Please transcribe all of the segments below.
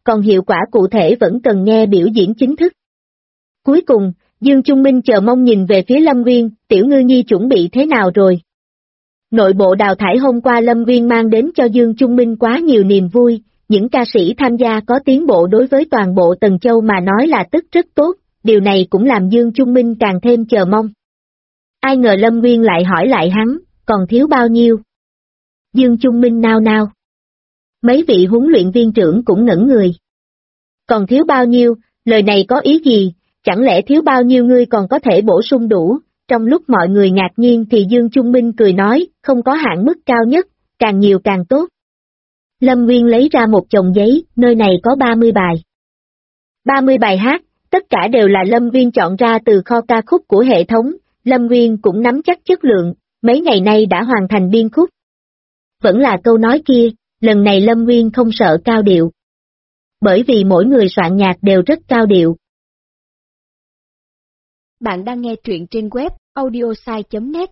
còn hiệu quả cụ thể vẫn cần nghe biểu diễn chính thức. Cuối cùng, Dương Trung Minh chờ mong nhìn về phía Lâm Nguyên, Tiểu Ngư Nhi chuẩn bị thế nào rồi? Nội bộ đào thải hôm qua Lâm Nguyên mang đến cho Dương Trung Minh quá nhiều niềm vui, những ca sĩ tham gia có tiến bộ đối với toàn bộ Tần Châu mà nói là tức rất tốt, điều này cũng làm Dương Trung Minh càng thêm chờ mong. Ai ngờ Lâm Nguyên lại hỏi lại hắn, còn thiếu bao nhiêu? Dương Trung Minh nao nao. Mấy vị huấn luyện viên trưởng cũng ngẩn người. Còn thiếu bao nhiêu, lời này có ý gì, chẳng lẽ thiếu bao nhiêu ngươi còn có thể bổ sung đủ? Trong lúc mọi người ngạc nhiên thì Dương Trung Minh cười nói, không có hạn mức cao nhất, càng nhiều càng tốt. Lâm Nguyên lấy ra một chồng giấy, nơi này có 30 bài. 30 bài hát, tất cả đều là Lâm Nguyên chọn ra từ kho ca khúc của hệ thống, Lâm Nguyên cũng nắm chắc chất lượng, mấy ngày nay đã hoàn thành biên khúc. Vẫn là câu nói kia, lần này Lâm Nguyên không sợ cao điệu. Bởi vì mỗi người soạn nhạc đều rất cao điệu. Bạn đang nghe truyện trên web audiosai.net.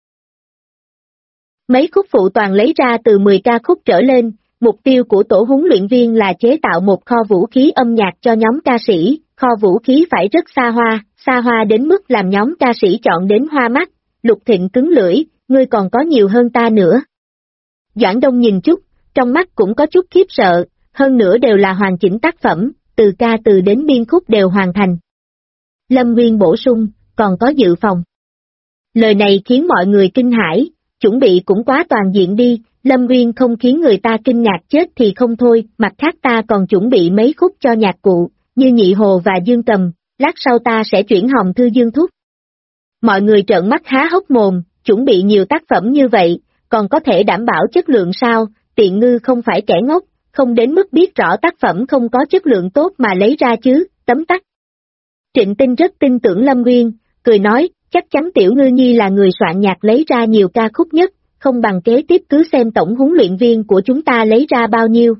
Mấy khúc phụ toàn lấy ra từ 10 ca khúc trở lên, mục tiêu của tổ huấn luyện viên là chế tạo một kho vũ khí âm nhạc cho nhóm ca sĩ, kho vũ khí phải rất xa hoa đến mức làm nhóm ca sĩ chọn đến hoa mắt. Lục Thịnh cứng lưỡi, ngươi còn có nhiều hơn ta nữa. Doãn Đông nhìn chút, trong mắt cũng có chút khiếp sợ, hơn nữa đều là hoàn chỉnh tác phẩm, từ ca từ đến biên khúc đều hoàn thành. Lâm Nguyên bổ sung, còn có dự phòng. Lời này khiến mọi người kinh hãi, chuẩn bị cũng quá toàn diện đi, Lâm Nguyên không khiến người ta kinh ngạc chết thì không thôi, mặt khác ta còn chuẩn bị mấy khúc cho nhạc cụ, như Nhị Hồ và Dương Cầm, lát sau ta sẽ chuyển hòm thư Dương Thúc. Mọi người trợn mắt há hốc mồm, chuẩn bị nhiều tác phẩm như vậy, còn có thể đảm bảo chất lượng sao? Tiện Ngư không phải kẻ ngốc, không đến mức biết rõ tác phẩm không có chất lượng tốt mà lấy ra chứ, tấm tắc. Trịnh Tinh rất tin tưởng Lâm Nguyên, cười nói, chắc chắn Tiểu Ngư Nhi là người soạn nhạc lấy ra nhiều ca khúc nhất, không bằng kế tiếp cứ xem tổng huấn luyện viên của chúng ta lấy ra bao nhiêu.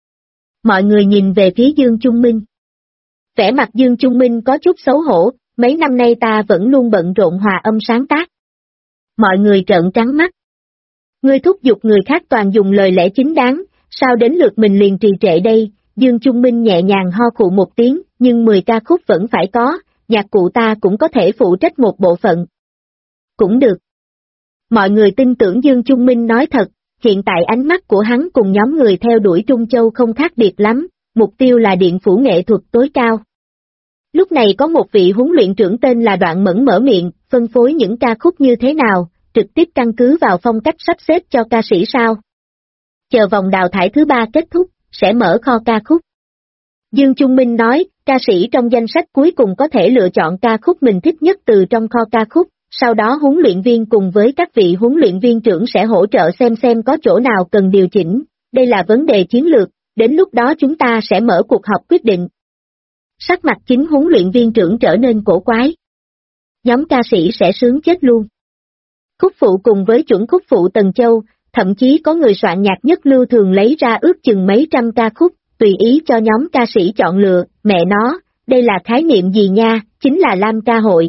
Mọi người nhìn về phía Dương Trung Minh. Vẻ mặt Dương Trung Minh có chút xấu hổ, mấy năm nay ta vẫn luôn bận rộn hòa âm sáng tác. Mọi người trợn trắng mắt. Ngươi thúc giục người khác toàn dùng lời lẽ chính đáng, sao đến lượt mình liền trì trệ đây? Dương Trung Minh nhẹ nhàng ho khụ một tiếng, nhưng 10 ca khúc vẫn phải có, nhạc cụ ta cũng có thể phụ trách một bộ phận. Cũng được. Mọi người tin tưởng Dương Trung Minh nói thật, hiện tại ánh mắt của hắn cùng nhóm người theo đuổi Trung Châu không khác biệt lắm, mục tiêu là điện phủ nghệ thuật tối cao. Lúc này có một vị huấn luyện trưởng tên là Đoạn Mẫn mở miệng, phân phối những ca khúc như thế nào, trực tiếp căn cứ vào phong cách sắp xếp cho ca sĩ sao? Chờ vòng đào thải thứ 3 kết thúc, sẽ mở kho ca khúc. Dương Trung Minh nói, ca sĩ trong danh sách cuối cùng có thể lựa chọn ca khúc mình thích nhất từ trong kho ca khúc, sau đó huấn luyện viên cùng với các vị huấn luyện viên trưởng sẽ hỗ trợ xem có chỗ nào cần điều chỉnh, đây là vấn đề chiến lược, đến lúc đó chúng ta sẽ mở cuộc họp quyết định. Sắc mặt chính huấn luyện viên trưởng trở nên cổ quái. Nhóm ca sĩ sẽ sướng chết luôn. Khúc phụ cùng với chuẩn khúc phụ Tần Châu, thậm chí có người soạn nhạc nhất lưu thường lấy ra ước chừng mấy trăm ca khúc, tùy ý cho nhóm ca sĩ chọn lựa, mẹ nó, đây là khái niệm gì nha, chính là Lam ca hội.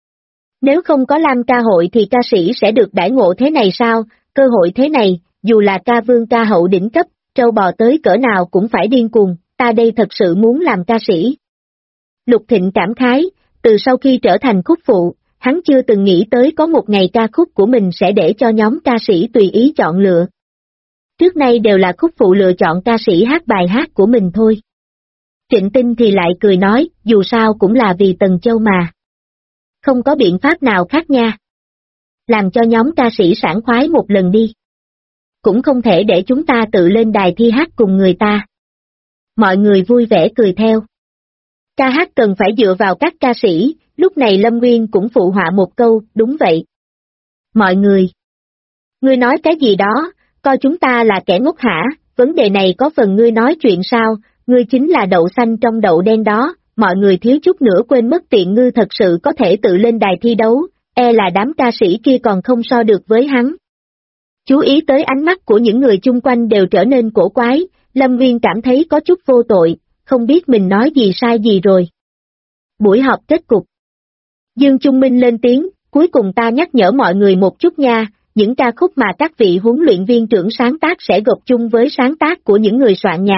Nếu không có Lam ca hội thì ca sĩ sẽ được đãi ngộ thế này sao, cơ hội thế này, dù là ca vương ca hậu đỉnh cấp, trâu bò tới cỡ nào cũng phải điên cuồng, ta đây thật sự muốn làm ca sĩ. Lục Thịnh cảm khái, từ sau khi trở thành khúc phụ, hắn chưa từng nghĩ tới có một ngày ca khúc của mình sẽ để cho nhóm ca sĩ tùy ý chọn lựa. Trước nay đều là khúc phụ lựa chọn ca sĩ hát bài hát của mình thôi. Trịnh Tinh thì lại cười nói, dù sao cũng là vì Tần Châu mà. Không có biện pháp nào khác nha. Làm cho nhóm ca sĩ sảng khoái một lần đi. Cũng không thể để chúng ta tự lên đài thi hát cùng người ta. Mọi người vui vẻ cười theo. Ca hát cần phải dựa vào các ca sĩ, lúc này Lâm Nguyên cũng phụ họa một câu, đúng vậy. Mọi người. Ngươi nói cái gì đó, coi chúng ta là kẻ ngốc hả, vấn đề này có phần ngươi nói chuyện sao, ngươi chính là đậu xanh trong đậu đen đó, mọi người thiếu chút nữa quên mất Tiện Ngư thật sự có thể tự lên đài thi đấu, e là đám ca sĩ kia còn không so được với hắn. Chú ý tới ánh mắt của những người chung quanh đều trở nên cổ quái, Lâm Nguyên cảm thấy có chút vô tội, không biết mình nói gì sai gì rồi. Buổi họp kết cục. Dương Trung Minh lên tiếng, cuối cùng ta nhắc nhở mọi người một chút nha, những ca khúc mà các vị huấn luyện viên trưởng sáng tác sẽ gộp chung với sáng tác của những người soạn nhạc,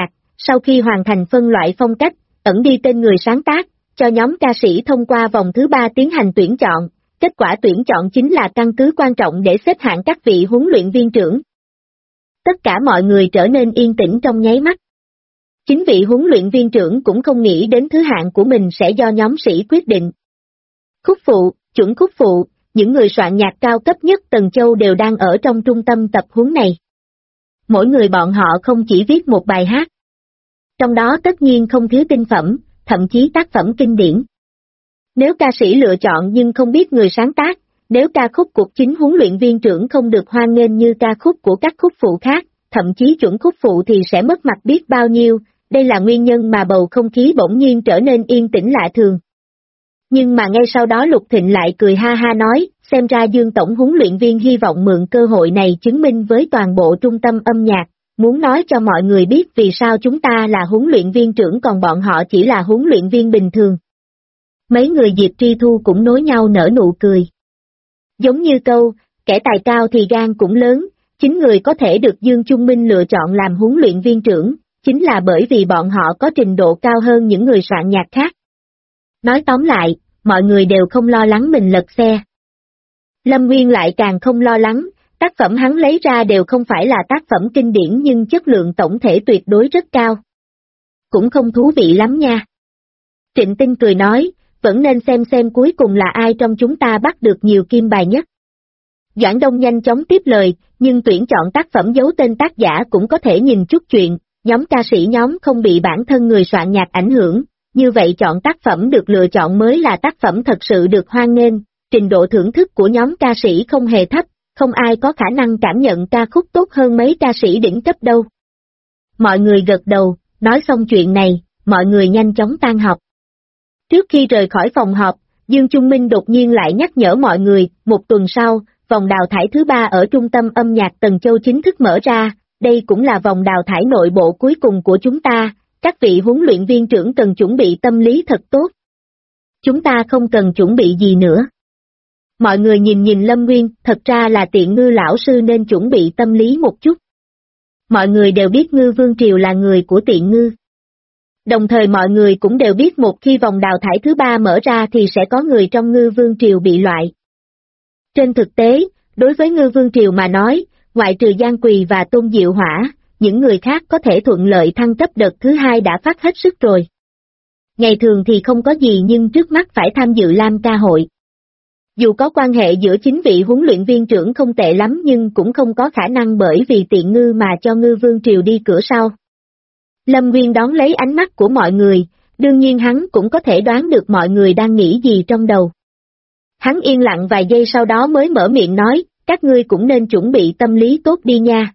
Sau khi hoàn thành phân loại phong cách, ẩn đi tên người sáng tác, cho nhóm ca sĩ thông qua vòng thứ 3 tiến hành tuyển chọn, kết quả tuyển chọn chính là căn cứ quan trọng để xếp hạng các vị huấn luyện viên trưởng. Tất cả mọi người trở nên yên tĩnh trong nháy mắt. Chính vị huấn luyện viên trưởng cũng không nghĩ đến thứ hạng của mình sẽ do nhóm sĩ quyết định. Khúc phụ, chuẩn khúc phụ, những người soạn nhạc cao cấp nhất Tần Châu đều đang ở trong trung tâm tập huấn này. Mỗi người bọn họ không chỉ viết một bài hát. Trong đó tất nhiên không thiếu tinh phẩm, thậm chí tác phẩm kinh điển. Nếu ca sĩ lựa chọn nhưng không biết người sáng tác, nếu ca khúc của chính huấn luyện viên trưởng không được hoan nghênh như ca khúc của các khúc phụ khác, thậm chí chuẩn khúc phụ thì sẽ mất mặt biết bao nhiêu, đây là nguyên nhân mà bầu không khí bỗng nhiên trở nên yên tĩnh lạ thường. Nhưng mà ngay sau đó Lục Thịnh lại cười ha ha nói, xem ra Dương tổng huấn luyện viên hy vọng mượn cơ hội này chứng minh với toàn bộ trung tâm âm nhạc, muốn nói cho mọi người biết vì sao chúng ta là huấn luyện viên trưởng còn bọn họ chỉ là huấn luyện viên bình thường. Mấy người Diệp Tri Thu cũng nối nhau nở nụ cười. Giống như câu, kẻ tài cao thì gan cũng lớn, chính người có thể được Dương Trung Minh lựa chọn làm huấn luyện viên trưởng, chính là bởi vì bọn họ có trình độ cao hơn những người soạn nhạc khác. Nói tóm lại, mọi người đều không lo lắng mình lật xe. Lâm Nguyên lại càng không lo lắng, tác phẩm hắn lấy ra đều không phải là tác phẩm kinh điển nhưng chất lượng tổng thể tuyệt đối rất cao. Cũng không thú vị lắm nha. Trịnh Tinh cười nói, vẫn nên xem cuối cùng là ai trong chúng ta bắt được nhiều kim bài nhất. Doãn Đông nhanh chóng tiếp lời, nhưng tuyển chọn tác phẩm giấu tên tác giả cũng có thể nhìn chút chuyện, nhóm ca sĩ nhóm không bị bản thân người soạn nhạc ảnh hưởng, như vậy chọn tác phẩm được lựa chọn mới là tác phẩm thật sự được hoan nghênh, trình độ thưởng thức của nhóm ca sĩ không hề thấp, không ai có khả năng cảm nhận ca khúc tốt hơn mấy ca sĩ đỉnh cấp đâu. Mọi người gật đầu, nói xong chuyện này, mọi người nhanh chóng tan họp. Trước khi rời khỏi phòng họp, Dương Trung Minh đột nhiên lại nhắc nhở mọi người, một tuần sau, vòng đào thải thứ 3 ở trung tâm âm nhạc Tần Châu chính thức mở ra, đây cũng là vòng đào thải nội bộ cuối cùng của chúng ta, các vị huấn luyện viên trưởng cần chuẩn bị tâm lý thật tốt. Chúng ta không cần chuẩn bị gì nữa. Mọi người nhìn Lâm Nguyên, thật ra là Tiện Ngư lão sư nên chuẩn bị tâm lý một chút. Mọi người đều biết Ngư Vương Triều là người của Tiện Ngư. Đồng thời mọi người cũng đều biết một khi vòng đào thải thứ 3 mở ra thì sẽ có người trong Ngư Vương Triều bị loại. Trên thực tế, đối với Ngư Vương Triều mà nói, ngoại trừ Giang Quỳ và Tôn Diệu Hỏa, những người khác có thể thuận lợi thăng cấp đợt thứ 2 đã phát hết sức rồi. Ngày thường thì không có gì nhưng trước mắt phải tham dự Lam ca hội. Dù có quan hệ giữa chính vị huấn luyện viên trưởng không tệ lắm nhưng cũng không có khả năng bởi vì Tiện Ngư mà cho Ngư Vương Triều đi cửa sau. Lâm Nguyên đón lấy ánh mắt của mọi người, đương nhiên hắn cũng có thể đoán được mọi người đang nghĩ gì trong đầu. Hắn yên lặng vài giây sau đó mới mở miệng nói, các ngươi cũng nên chuẩn bị tâm lý tốt đi nha.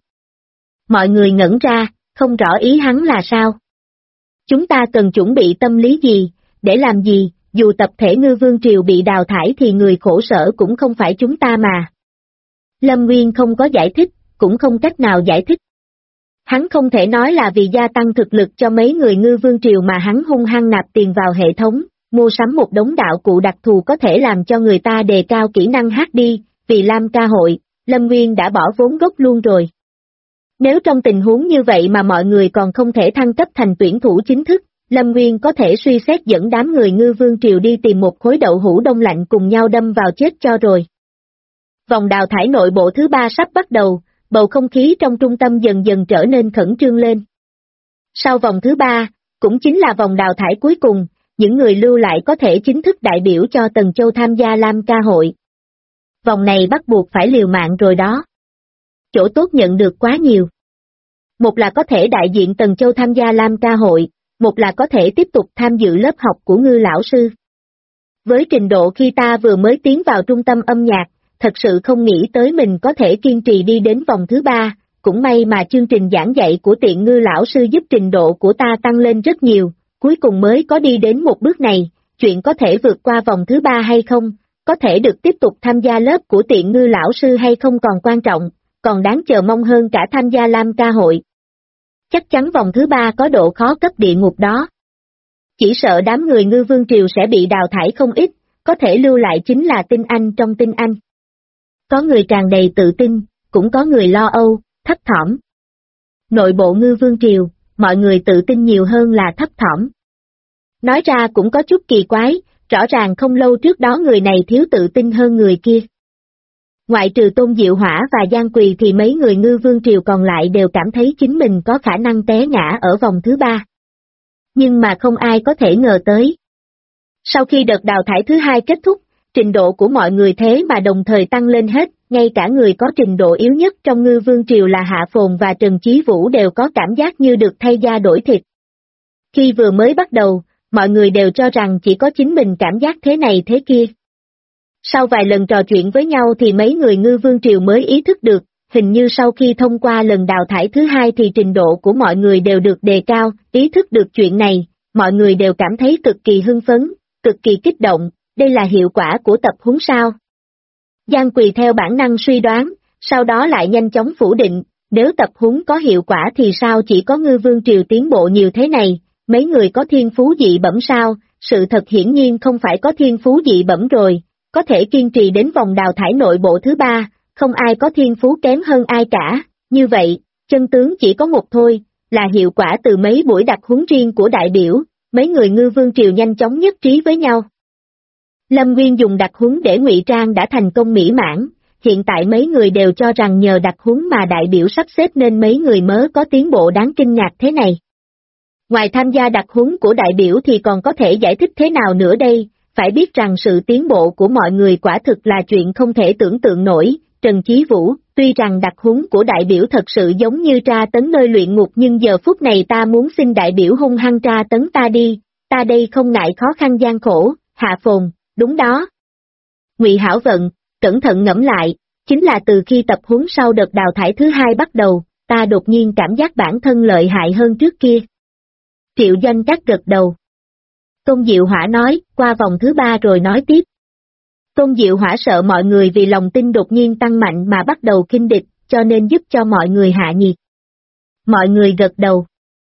Mọi người ngẩn ra, không rõ ý hắn là sao. Chúng ta cần chuẩn bị tâm lý gì, để làm gì, dù tập thể Ngư Vương Triều bị đào thải thì người khổ sở cũng không phải chúng ta mà. Lâm Nguyên không có giải thích, cũng không cách nào giải thích. Hắn không thể nói là vì gia tăng thực lực cho mấy người Ngư Vương Triều mà hắn hung hăng nạp tiền vào hệ thống, mua sắm một đống đạo cụ đặc thù có thể làm cho người ta đề cao kỹ năng hát đi, vì Lam ca hội, Lâm Nguyên đã bỏ vốn gốc luôn rồi. Nếu trong tình huống như vậy mà mọi người còn không thể thăng cấp thành tuyển thủ chính thức, Lâm Nguyên có thể suy xét dẫn đám người Ngư Vương Triều đi tìm một khối đậu hũ đông lạnh cùng nhau đâm vào chết cho rồi. Vòng đào thải nội bộ thứ 3 sắp bắt đầu, bầu không khí trong trung tâm dần dần trở nên khẩn trương lên. Sau vòng thứ 3, cũng chính là vòng đào thải cuối cùng, những người lưu lại có thể chính thức đại biểu cho Tần Châu tham gia Lam ca hội. Vòng này bắt buộc phải liều mạng rồi đó. Chỗ tốt nhận được quá nhiều. Một là có thể đại diện Tần Châu tham gia Lam ca hội, một là có thể tiếp tục tham dự lớp học của Ngư lão sư. Với trình độ khi ta vừa mới tiến vào trung tâm âm nhạc, thật sự không nghĩ tới mình có thể kiên trì đi đến vòng thứ 3, cũng may mà chương trình giảng dạy của Tiện Ngư lão sư giúp trình độ của ta tăng lên rất nhiều, cuối cùng mới có đi đến một bước này, chuyện có thể vượt qua vòng thứ 3 hay không, có thể được tiếp tục tham gia lớp của Tiện Ngư lão sư hay không còn quan trọng, còn đáng chờ mong hơn cả tham gia Lam ca hội. Chắc chắn vòng thứ 3 có độ khó cấp địa ngục đó. Chỉ sợ đám người Ngư Vương Triều sẽ bị đào thải không ít, có thể lưu lại chính là tinh anh trong tinh anh. Có người tràn đầy tự tin, cũng có người lo âu, thấp thỏm. Nội bộ Ngư Vương Triều, mọi người tự tin nhiều hơn là thấp thỏm. Nói ra cũng có chút kỳ quái, rõ ràng không lâu trước đó người này thiếu tự tin hơn người kia. Ngoại trừ Tôn Diệu Hỏa và Giang Quỳ thì mấy người Ngư Vương Triều còn lại đều cảm thấy chính mình có khả năng té ngã ở vòng thứ 3. Nhưng mà không ai có thể ngờ tới. Sau khi đợt đào thải thứ 2 kết thúc, trình độ của mọi người thế mà đồng thời tăng lên hết, ngay cả người có trình độ yếu nhất trong Ngư Vương Triều là Hạ Phồn và Trần Chí Vũ đều có cảm giác như được thay da đổi thịt. Khi vừa mới bắt đầu, mọi người đều cho rằng chỉ có chính mình cảm giác thế này thế kia. Sau vài lần trò chuyện với nhau thì mấy người Ngư Vương Triều mới ý thức được, hình như sau khi thông qua lần đào thải thứ 2 thì trình độ của mọi người đều được đề cao, ý thức được chuyện này, mọi người đều cảm thấy cực kỳ hưng phấn, cực kỳ kích động, đây là hiệu quả của tập huấn sao. Giang Quỳ theo bản năng suy đoán, sau đó lại nhanh chóng phủ định, nếu tập huấn có hiệu quả thì sao chỉ có Ngư Vương Triều tiến bộ nhiều thế này, mấy người có thiên phú dị bẩm sao, sự thật hiển nhiên không phải có thiên phú dị bẩm rồi, có thể kiên trì đến vòng đào thải nội bộ thứ 3, không ai có thiên phú kém hơn ai cả, như vậy, chân tướng chỉ có một thôi, là hiệu quả từ mấy buổi đặc huấn riêng của đại biểu, mấy người Ngư Vương Triều nhanh chóng nhất trí với nhau. Lâm Nguyên dùng đặc huấn để ngụy trang đã thành công mỹ mãn, hiện tại mấy người đều cho rằng nhờ đặc huấn mà đại biểu sắp xếp nên mấy người mới có tiến bộ đáng kinh ngạc thế này. Ngoài tham gia đặc huấn của đại biểu thì còn có thể giải thích thế nào nữa đây, phải biết rằng sự tiến bộ của mọi người quả thực là chuyện không thể tưởng tượng nổi. Trần Chí Vũ, tuy rằng đặc huấn của đại biểu thật sự giống như tra tấn nơi luyện ngục nhưng giờ phút này ta muốn xin đại biểu hung hăng tra tấn ta đi, ta đây không ngại khó khăn gian khổ. Hạ Phồn, đúng đó. Ngụy Hảo Vận, cẩn thận ngẫm lại, chính là từ khi tập huấn sau đợt đào thải thứ 2 bắt đầu, ta đột nhiên cảm giác bản thân lợi hại hơn trước kia. Triệu Doanh Các gật đầu. Tôn Diệu Hỏa nói, qua vòng thứ 3 rồi nói tiếp. Tôn Diệu Hỏa sợ mọi người vì lòng tin đột nhiên tăng mạnh mà bắt đầu khinh địch, cho nên giúp cho mọi người hạ nhiệt. Mọi người gật đầu.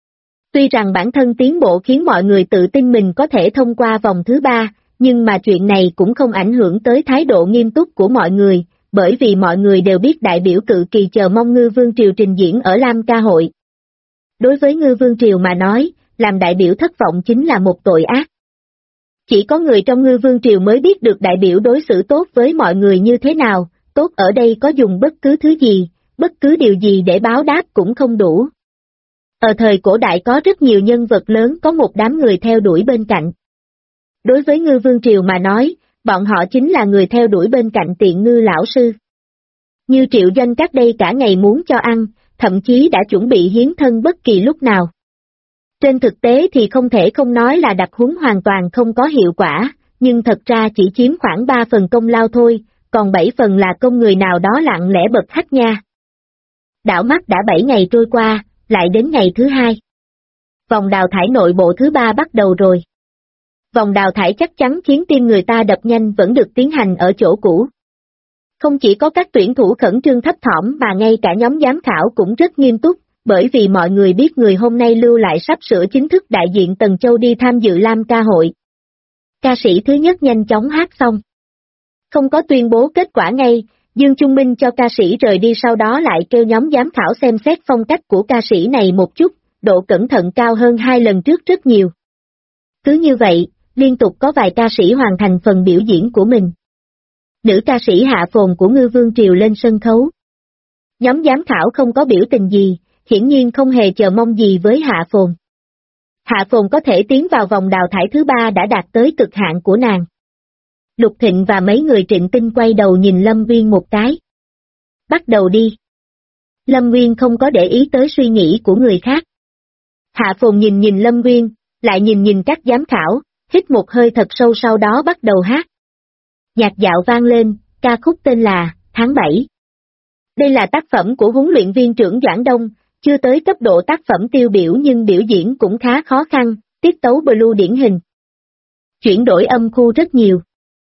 Tuy rằng bản thân tiến bộ khiến mọi người tự tin mình có thể thông qua vòng thứ 3, nhưng mà chuyện này cũng không ảnh hưởng tới thái độ nghiêm túc của mọi người, bởi vì mọi người đều biết đại biểu cự kỳ chờ mong Ngư Vương Triều trình diễn ở Lam Ca Hội. Đối với Ngư Vương Triều mà nói, làm đại biểu thất vọng chính là một tội ác. Chỉ có người trong Ngư Vương Triều mới biết được đại biểu đối xử tốt với mọi người như thế nào, tốt ở đây có dùng bất cứ thứ gì, bất cứ điều gì để báo đáp cũng không đủ. Ở thời cổ đại có rất nhiều nhân vật lớn có một đám người theo đuổi bên cạnh. Đối với Ngư Vương Triều mà nói, bọn họ chính là người theo đuổi bên cạnh Tiện Ngư lão sư. Như Triệu Doanh Các đây cả ngày muốn cho ăn, thậm chí đã chuẩn bị hiến thân bất kỳ lúc nào. Trên thực tế thì không thể không nói là đặc huấn hoàn toàn không có hiệu quả, nhưng thật ra chỉ chiếm khoảng 3 phần công lao thôi, còn 7 phần là công người nào đó lặng lẽ bật hách nha. Đảo mắt đã 7 ngày trôi qua, lại đến ngày thứ 2. Vòng đào thải nội bộ thứ 3 bắt đầu rồi. Vòng đào thải chắc chắn khiến tim người ta đập nhanh vẫn được tiến hành ở chỗ cũ. Không chỉ có các tuyển thủ khẩn trương thấp thỏm mà ngay cả nhóm giám khảo cũng rất nghiêm túc, bởi vì mọi người biết người hôm nay lưu lại sắp sửa chính thức đại diện Tần Châu đi tham dự Lam Ca Hội. Ca sĩ thứ nhất nhanh chóng hát xong. Không có tuyên bố kết quả ngay, Dương Trung Minh cho ca sĩ rời đi sau đó lại kêu nhóm giám khảo xem xét phong cách của ca sĩ này một chút, độ cẩn thận cao hơn 2 lần trước rất nhiều. Cứ như vậy, liên tục có vài ca sĩ hoàn thành phần biểu diễn của mình. Nữ ca sĩ Hạ Phồn của Ngư Vương Triều lên sân khấu. Nhóm giám khảo không có biểu tình gì, hiển nhiên không hề chờ mong gì với Hạ Phồn. Hạ Phồn có thể tiến vào vòng đào thải thứ 3 đã đạt tới cực hạn của nàng. Lục Thịnh và mấy người Trịnh Tinh quay đầu nhìn Lâm Nguyên một cái. Bắt đầu đi. Lâm Nguyên không có để ý tới suy nghĩ của người khác. Hạ Phồn nhìn Lâm Nguyên, lại nhìn các giám khảo, hít một hơi thật sâu sau đó bắt đầu hát. Nhạc dạo vang lên, ca khúc tên là Tháng 7. Đây là tác phẩm của huấn luyện viên trưởng Doãn Đông, chưa tới cấp độ tác phẩm tiêu biểu nhưng biểu diễn cũng khá khó khăn, tiết tấu blue điển hình. Chuyển đổi âm khu rất nhiều.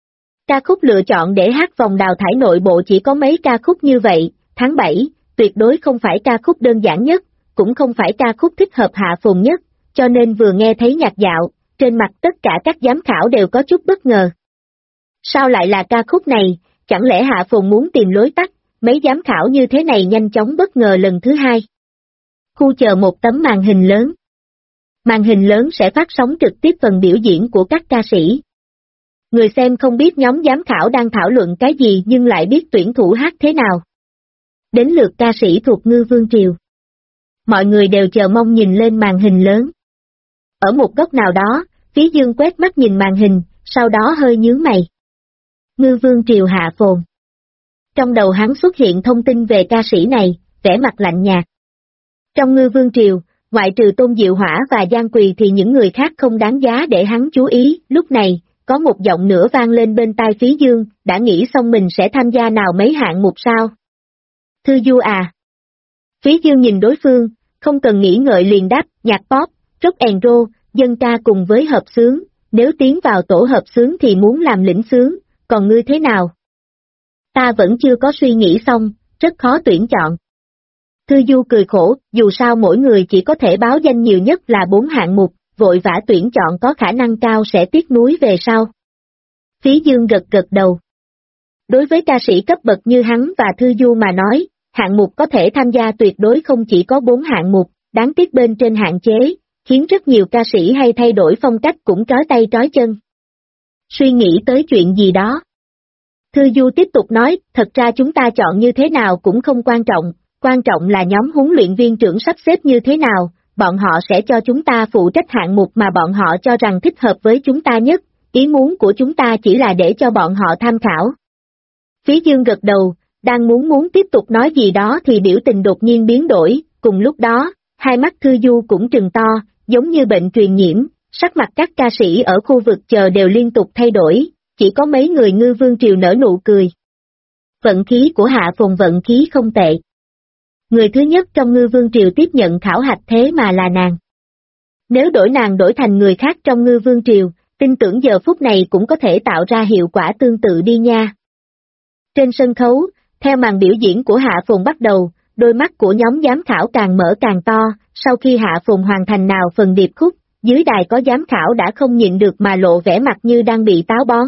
Ca khúc lựa chọn để hát vòng đào thải nội bộ chỉ có mấy ca khúc như vậy, Tháng 7, tuyệt đối không phải ca khúc đơn giản nhất, cũng không phải ca khúc thích hợp Hạ Phồn nhất, cho nên vừa nghe thấy nhạc dạo, trên mặt tất cả các giám khảo đều có chút bất ngờ. Sao lại là ca khúc này, chẳng lẽ Hạ Phồn muốn tìm lối tắt, mấy giám khảo như thế này nhanh chóng bất ngờ lần thứ 2. Khu chờ một tấm màn hình lớn. Màn hình lớn sẽ phát sóng trực tiếp phần biểu diễn của các ca sĩ. Người xem không biết nhóm giám khảo đang thảo luận cái gì nhưng lại biết tuyển thủ hát thế nào. Đến lượt ca sĩ thuộc Ngư Vương Triều. Mọi người đều chờ mong nhìn lên màn hình lớn. Ở một góc nào đó, Phí Dương quét mắt nhìn màn hình, sau đó hơi nhướng mày. Ngư Vương Triều Hạ Phồn. Trong đầu hắn xuất hiện thông tin về ca sĩ này, vẻ mặt lạnh nhạt. Trong Ngư Vương Triều, ngoại trừ Tôn Diệu Hỏa và Giang Quỳ thì những người khác không đáng giá để hắn chú ý. Lúc này, có một giọng nữa vang lên bên tai Phí Dương, đã nghĩ xong mình sẽ tham gia nào mấy hạng mục sao? Thư Du à? Phí Dương nhìn đối phương, không cần nghĩ ngợi liền đáp, nhạc pop, rock and roll, dân ca cùng với hợp xướng, nếu tiến vào tổ hợp xướng thì muốn làm lĩnh xướng, còn ngươi thế nào? Ta vẫn chưa có suy nghĩ xong, rất khó tuyển chọn. Thư Du cười khổ, dù sao mỗi người chỉ có thể báo danh nhiều nhất là 4 hạng mục, vội vã tuyển chọn có khả năng cao sẽ tiếc nuối về sau. Phí Dương gật gật đầu. Đối với ca sĩ cấp bậc như hắn và Thư Du mà nói, hạng mục có thể tham gia tuyệt đối không chỉ có 4 hạng mục, đáng tiếc bên trên hạn chế, khiến rất nhiều ca sĩ hay thay đổi phong cách cũng trói tay trói chân. Suy nghĩ tới chuyện gì đó. Thư Du tiếp tục nói, thật ra chúng ta chọn như thế nào cũng không quan trọng là nhóm huấn luyện viên trưởng sắp xếp như thế nào, bọn họ sẽ cho chúng ta phụ trách hạng mục mà bọn họ cho rằng thích hợp với chúng ta nhất, ý muốn của chúng ta chỉ là để cho bọn họ tham khảo. Phí Dương gật đầu, đang muốn tiếp tục nói gì đó thì biểu tình đột nhiên biến đổi, cùng lúc đó, hai mắt Thư Du cũng trừng to, giống như bệnh truyền nhiễm, sắc mặt các ca sĩ ở khu vực chờ đều liên tục thay đổi, chỉ có mấy người Ngư Vương Triều nở nụ cười. Vận khí của Hạ Phồn vận khí không tệ. Người thứ nhất trong Ngư Vương Triều tiếp nhận khảo hạch thế mà là nàng. Nếu nàng đổi thành người khác trong Ngư Vương Triều, tin tưởng giờ phút này cũng có thể tạo ra hiệu quả tương tự đi nha. Trên sân khấu, theo màn biểu diễn của Hạ Phồn bắt đầu, đôi mắt của nhóm giám khảo càng mở càng to, sau khi Hạ Phồn hoàn thành nào phần điệp khúc, dưới đài có giám khảo đã không nhịn được mà lộ vẻ mặt như đang bị táo bón.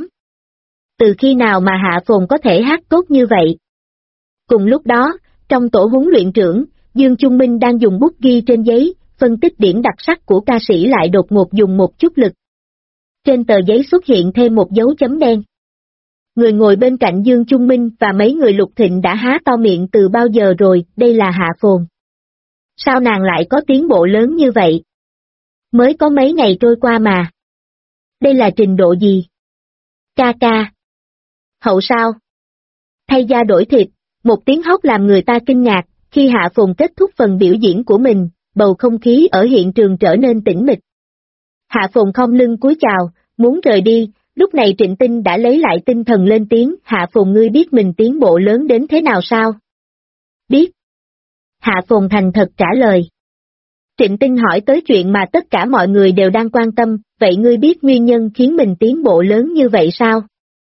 Từ khi nào mà Hạ Phồn có thể hát tốt như vậy? Cùng lúc đó, trong tổ huấn luyện trưởng, Dương Trung Minh đang dùng bút ghi trên giấy, phân tích điểm đặc sắc của ca sĩ lại đột ngột dùng một chút lực. Trên tờ giấy xuất hiện thêm một dấu chấm đen. Người ngồi bên cạnh Dương Trung Minh và mấy người Lục Thịnh đã há to miệng từ bao giờ rồi, đây là Hạ Phồn. Sao nàng lại có tiến bộ lớn như vậy? Mới có mấy ngày trôi qua mà. Đây là trình độ gì? Ca ca. Hậu sao? Thay da đổi thịt, một tiếng hóc làm người ta kinh ngạc, khi Hạ Phồn kết thúc phần biểu diễn của mình, bầu không khí ở hiện trường trở nên tĩnh mịch. Hạ Phồn khom lưng cúi chào, muốn rời đi, lúc này Trịnh Tinh đã lấy lại tinh thần lên tiếng, Hạ Phồn ngươi biết mình tiến bộ lớn đến thế nào sao? Biết. Hạ Phồn thành thật trả lời. Trịnh Tinh hỏi tới chuyện mà tất cả mọi người đều đang quan tâm, vậy ngươi biết nguyên nhân khiến mình tiến bộ lớn như vậy sao?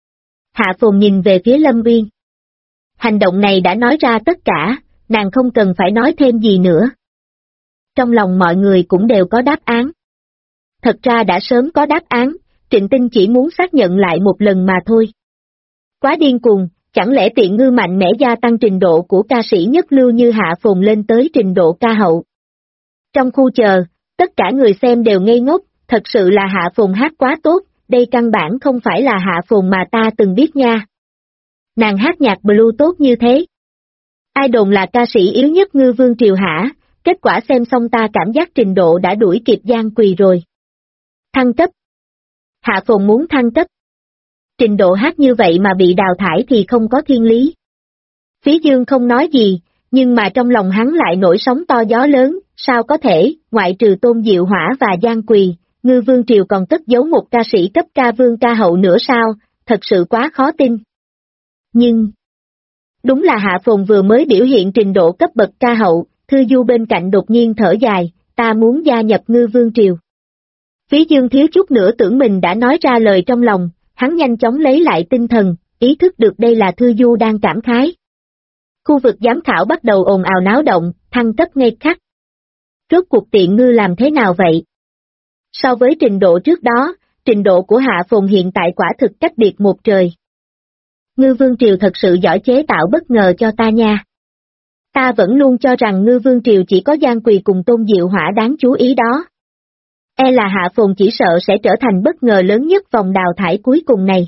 Hạ Phồn nhìn về phía Lâm Uyên. Hành động này đã nói ra tất cả, nàng không cần phải nói thêm gì nữa. Trong lòng mọi người cũng đều có đáp án. Thật ra đã sớm có đáp án, Trịnh Tinh chỉ muốn xác nhận lại một lần mà thôi. Quá điên cuồng, chẳng lẽ Tiện Ngư mạnh mẽ gia tăng trình độ của ca sĩ nhất lưu như Hạ Phồn lên tới trình độ ca hậu. Trong khu chờ, tất cả người xem đều ngây ngốc, thật sự là Hạ Phồn hát quá tốt, đây căn bản không phải là Hạ Phồn mà ta từng biết nha. Nàng hát nhạc blue tốt như thế. Ai đồn là ca sĩ yếu nhất Ngư Vương Triều hả, kết quả xem xong ta cảm giác trình độ đã đuổi kịp Giang Quỳ rồi. Thăng cấp. Hạ Phồn muốn thăng cấp. Trình độ hát như vậy mà bị đào thải thì không có thiên lý. Phí Dương không nói gì, nhưng mà trong lòng hắn lại nổi sóng to gió lớn, sao có thể, ngoại trừ Tôn Diệu Hỏa và Giang Quỳ, Ngư Vương Triều còn cất giấu một ca sĩ cấp ca vương ca hậu nữa sao, thật sự quá khó tin. Nhưng, đúng là Hạ Phồn vừa mới biểu hiện trình độ cấp bậc ca hậu, Thư Du bên cạnh đột nhiên thở dài, ta muốn gia nhập Ngư Vương Triều. Phí Dương thiếu chút nữa tưởng mình đã nói ra lời trong lòng, hắn nhanh chóng lấy lại tinh thần, ý thức được đây là Thư Du đang cảm khái. Khu vực giám khảo bắt đầu ồn ào náo động, thăng cấp ngay khắc. Rốt cuộc Tiện Ngư làm thế nào vậy? So với trình độ trước đó, trình độ của Hạ Phồn hiện tại quả thực cách biệt một trời. Ngư Vương Triều thật sự giỏi chế tạo bất ngờ cho ta nha. Ta vẫn luôn cho rằng Ngư Vương Triều chỉ có Giang Quỳ cùng Tôn Diệu Hỏa đáng chú ý đó. E là Hạ Phồn chỉ sợ sẽ trở thành bất ngờ lớn nhất vòng đào thải cuối cùng này.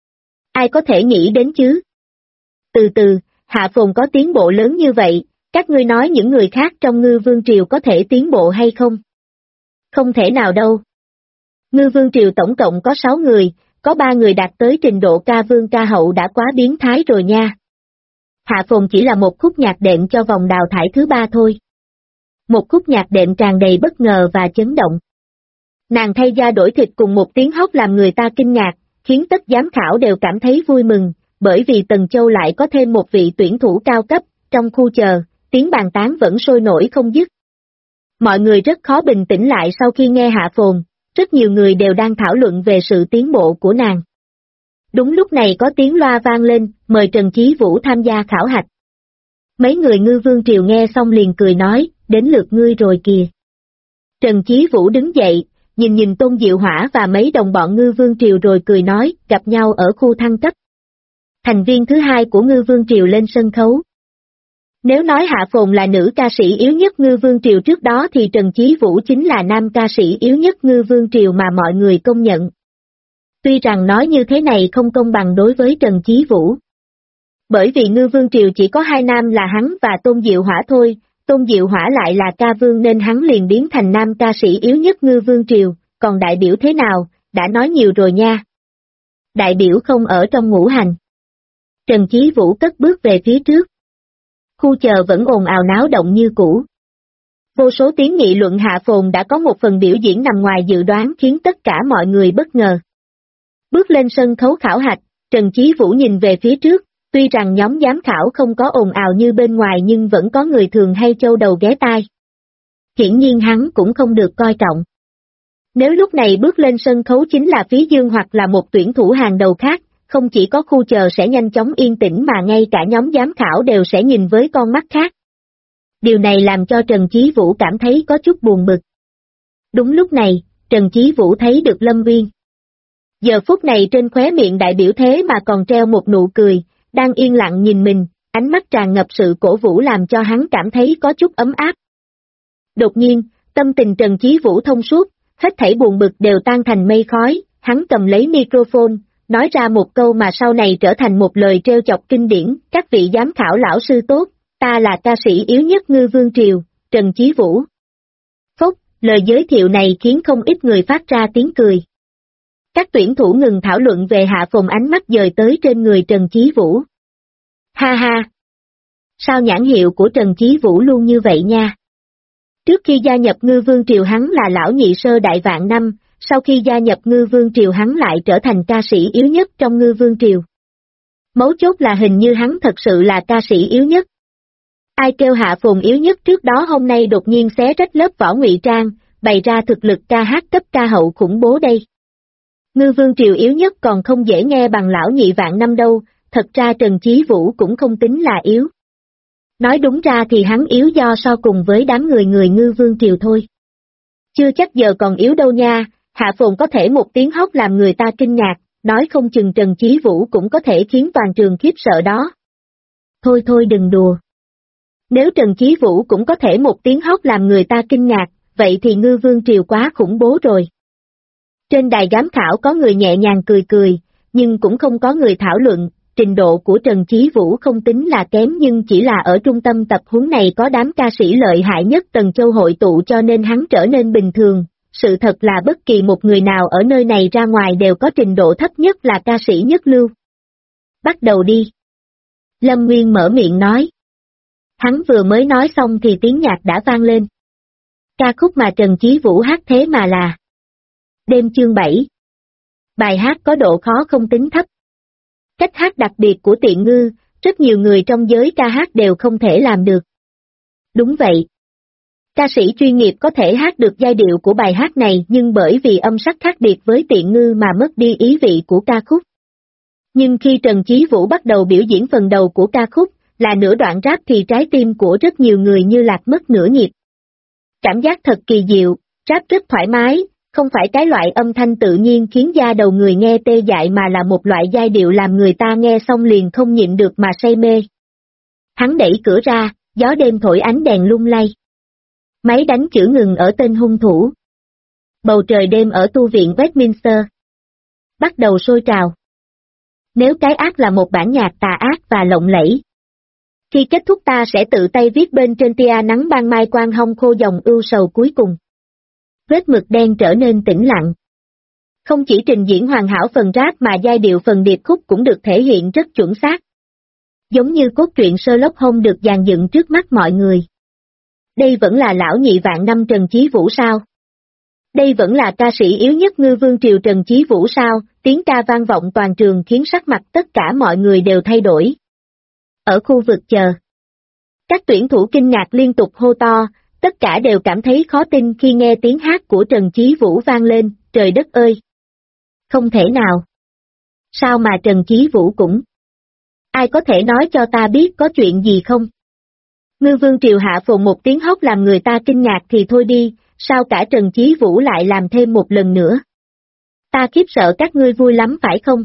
Ai có thể nghĩ đến chứ? Từ từ, Hạ Phồn có tiến bộ lớn như vậy, các ngươi nói những người khác trong Ngư Vương Triều có thể tiến bộ hay không? Không thể nào đâu. Ngư Vương Triều tổng cộng có 6 người, có 3 người đạt tới trình độ ca vương ca hậu đã quá biến thái rồi nha. Hạ Phồn chỉ là một khúc nhạc đệm cho vòng đào thải thứ 3 thôi. Một khúc nhạc đệm tràn đầy bất ngờ và chấn động. Nàng thay da đổi thịt cùng một tiếng hót làm người ta kinh ngạc, khiến tất giám khảo đều cảm thấy vui mừng, bởi vì Tần Châu lại có thêm một vị tuyển thủ cao cấp, trong khu chờ, tiếng bàn tán vẫn sôi nổi không dứt. Mọi người rất khó bình tĩnh lại sau khi nghe Hạ Phồn, rất nhiều người đều đang thảo luận về sự tiến bộ của nàng. Đúng lúc này có tiếng loa vang lên, mời Trần Chí Vũ tham gia khảo hạch. Mấy người Ngư Vương Triều nghe xong liền cười nói, đến lượt ngươi rồi kìa. Trần Chí Vũ đứng dậy, nhìn Tôn Diệu Hỏa và mấy đồng bọn Ngư Vương Triều rồi cười nói, gặp nhau ở khu thăng cấp. Thành viên thứ 2 của Ngư Vương Triều lên sân khấu. Nếu nói Hạ Phồn là nữ ca sĩ yếu nhất Ngư Vương Triều trước đó thì Trần Chí Vũ chính là nam ca sĩ yếu nhất Ngư Vương Triều mà mọi người công nhận. Tuy rằng nói như thế này không công bằng đối với Trần Chí Vũ. Bởi vì Ngư Vương Triều chỉ có 2 nam là hắn và Tôn Diệu Hỏa thôi, Tôn Diệu Hỏa lại là ca vương nên hắn liền biến thành nam ca sĩ yếu nhất Ngư Vương Triều, còn đại biểu thế nào, đã nói nhiều rồi nha. Đại biểu không ở trong ngũ hành. Trần Chí Vũ cất bước về phía trước. Khu chờ vẫn ồn ào náo động như cũ. Vô số tiếng nghị luận Hạ Phồn đã có một phần biểu diễn nằm ngoài dự đoán khiến tất cả mọi người bất ngờ. Bước lên sân khấu khảo hạch, Trần Chí Vũ nhìn về phía trước, tuy rằng nhóm giám khảo không có ồn ào như bên ngoài nhưng vẫn có người thường hay châu đầu ghé tai. Hiển nhiên hắn cũng không được coi trọng. Nếu lúc này bước lên sân khấu chính là Phí Dương hoặc là một tuyển thủ hàng đầu khác, không chỉ có khu chờ sẽ nhanh chóng yên tĩnh mà ngay cả nhóm giám khảo đều sẽ nhìn với con mắt khác. Điều này làm cho Trần Chí Vũ cảm thấy có chút buồn bực. Đúng lúc này, Trần Chí Vũ thấy được Lâm Uyên. Giờ phút này trên khóe miệng đại biểu thế mà còn treo một nụ cười, đang yên lặng nhìn mình, ánh mắt tràn ngập sự cổ vũ làm cho hắn cảm thấy có chút ấm áp. Đột nhiên, tâm tình Trần Chí Vũ thông suốt, hết thảy buồn bực đều tan thành mây khói, hắn cầm lấy microphone, nói ra một câu mà sau này trở thành một lời trêu chọc kinh điển, các vị giám khảo lão sư tốt, ta là ca sĩ yếu nhất Ngư Vương Triều, Trần Chí Vũ. Phốc, lời giới thiệu này khiến không ít người phát ra tiếng cười. Các tuyển thủ ngừng thảo luận về Hạ Phồn ánh mắt dời tới trên người Trần Chí Vũ. Ha ha! Sao nhãn hiệu của Trần Chí Vũ luôn như vậy nha? Trước khi gia nhập Ngư Vương Triều hắn là lão nhị sơ đại vạn năm, sau khi gia nhập Ngư Vương Triều hắn lại trở thành ca sĩ yếu nhất trong Ngư Vương Triều. Mấu chốt là hình như hắn thật sự là ca sĩ yếu nhất. Ai kêu Hạ Phồn yếu nhất trước đó hôm nay đột nhiên xé rách lớp vỏ ngụy trang, bày ra thực lực ca hát cấp ca hậu khủng bố đây. Ngư Vương Triều yếu nhất còn không dễ nghe bằng lão nhị vạn năm đâu, thật ra Trần Chí Vũ cũng không tính là yếu. Nói đúng ra thì hắn yếu do so cùng với đám người Ngư Vương Triều thôi. Chưa chắc giờ còn yếu đâu nha, Hạ Phồn có thể một tiếng hót làm người ta kinh ngạc, nói không chừng Trần Chí Vũ cũng có thể khiến toàn trường khiếp sợ đó. Thôi đừng đùa. Nếu Trần Chí Vũ cũng có thể một tiếng hót làm người ta kinh ngạc, vậy thì Ngư Vương Triều quá khủng bố rồi. Trên đài giám khảo có người nhẹ nhàng cười, nhưng cũng không có người thảo luận, trình độ của Trần Chí Vũ không tính là kém nhưng chỉ là ở trung tâm tập huấn này có đám ca sĩ lợi hại nhất Tần Châu hội tụ cho nên hắn trở nên bình thường, sự thật là bất kỳ một người nào ở nơi này ra ngoài đều có trình độ thấp nhất là ca sĩ nhất lưu. Bắt đầu đi. Lâm Nguyên mở miệng nói. Hắn vừa mới nói xong thì tiếng nhạc đã vang lên. Ca khúc mà Trần Chí Vũ hát thế mà là Đêm chương 7. Bài hát có độ khó không tính thấp. Cách hát đặc biệt của Tiện Ngư, rất nhiều người trong giới ca hát đều không thể làm được. Đúng vậy. Ca sĩ chuyên nghiệp có thể hát được giai điệu của bài hát này nhưng bởi vì âm sắc khác biệt với Tiện Ngư mà mất đi ý vị của ca khúc. Nhưng khi Trần Chí Vũ bắt đầu biểu diễn phần đầu của ca khúc, là nửa đoạn rap thì trái tim của rất nhiều người như lạc mất nửa nhịp. Cảm giác thật kỳ diệu, rap rất thoải mái, không phải cái loại âm thanh tự nhiên khiến da đầu người nghe tê dại mà là một loại giai điệu làm người ta nghe xong liền không nhịn được mà say mê. Hắn đẩy cửa ra, gió đêm thổi ánh đèn lung lay. Máy đánh chữ ngừng ở tên hung thủ. Bầu trời đêm ở tu viện Westminster bắt đầu sôi trào. Nếu cái ác là một bản nhạc tà ác và lộng lẫy. Khi kết thúc ta sẽ tự tay viết bên trên tia nắng ban mai quang hông khô dòng ưu sầu cuối cùng. Vết mực đen trở nên tĩnh lặng. Không chỉ trình diễn hoàn hảo phần rap mà giai điệu phần điệp khúc cũng được thể hiện rất chuẩn xác. Giống như cốt truyện Sherlock Holmes được dàn dựng trước mắt mọi người. Đây vẫn là lão nhị vạn năm Trần Chí Vũ sao? Đây vẫn là ca sĩ yếu nhất ngư vương triều Trần Chí Vũ sao? Tiếng ca vang vọng toàn trường khiến sắc mặt tất cả mọi người đều thay đổi. Ở khu vực chờ, các tuyển thủ kinh ngạc liên tục hô to, tất cả đều cảm thấy khó tin khi nghe tiếng hát của Trần Chí Vũ vang lên, trời đất ơi! Không thể nào! Sao mà Trần Chí Vũ cũng? Ai có thể nói cho ta biết có chuyện gì không? Ngư vương triều hạ phồn một tiếng hóc làm người ta kinh ngạc thì thôi đi, sao cả Trần Chí Vũ lại làm thêm một lần nữa? Ta khiếp sợ các ngươi vui lắm phải không?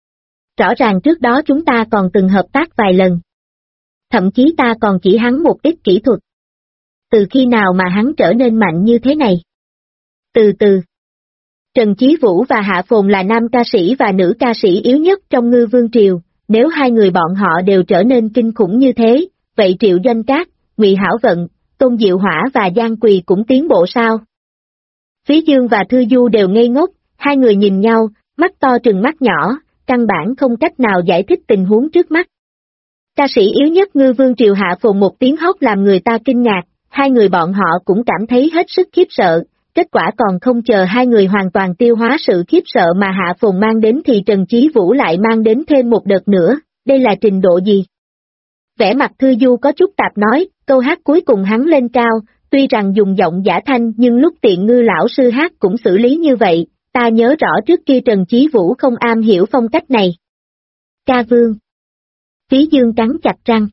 Rõ ràng trước đó chúng ta còn từng hợp tác vài lần. Thậm chí ta còn chỉ hắn một ít kỹ thuật. Từ khi nào mà hắn trở nên mạnh như thế này? Từ từ. Trần Chí Vũ và Hạ Phồn là nam ca sĩ và nữ ca sĩ yếu nhất trong ngư vương triều, nếu hai người bọn họ đều trở nên kinh khủng như thế, vậy Triệu Doanh Cát, Ngụy Hảo Vận, Tôn Diệu Hỏa và Giang Quỳ cũng tiến bộ sao? Phí Dương và Thư Du đều ngây ngốc, hai người nhìn nhau, mắt to trừng mắt nhỏ, căn bản không cách nào giải thích tình huống trước mắt. Ca sĩ yếu nhất ngư vương triều Hạ Phồn một tiếng hóc làm người ta kinh ngạc, hai người bọn họ cũng cảm thấy hết sức khiếp sợ, kết quả còn không chờ hai người hoàn toàn tiêu hóa sự khiếp sợ mà Hạ Phồn mang đến thì Trần Chí Vũ lại mang đến thêm một đợt nữa, đây là trình độ gì? Vẻ mặt Thư Du có chút tạp nói, câu hát cuối cùng hắn lên cao, tuy rằng dùng giọng giả thanh nhưng lúc Tiện Ngư lão sư hát cũng xử lý như vậy, ta nhớ rõ trước kia Trần Chí Vũ không am hiểu phong cách này. Ca Vương. Phí Dương cắn chặt răng.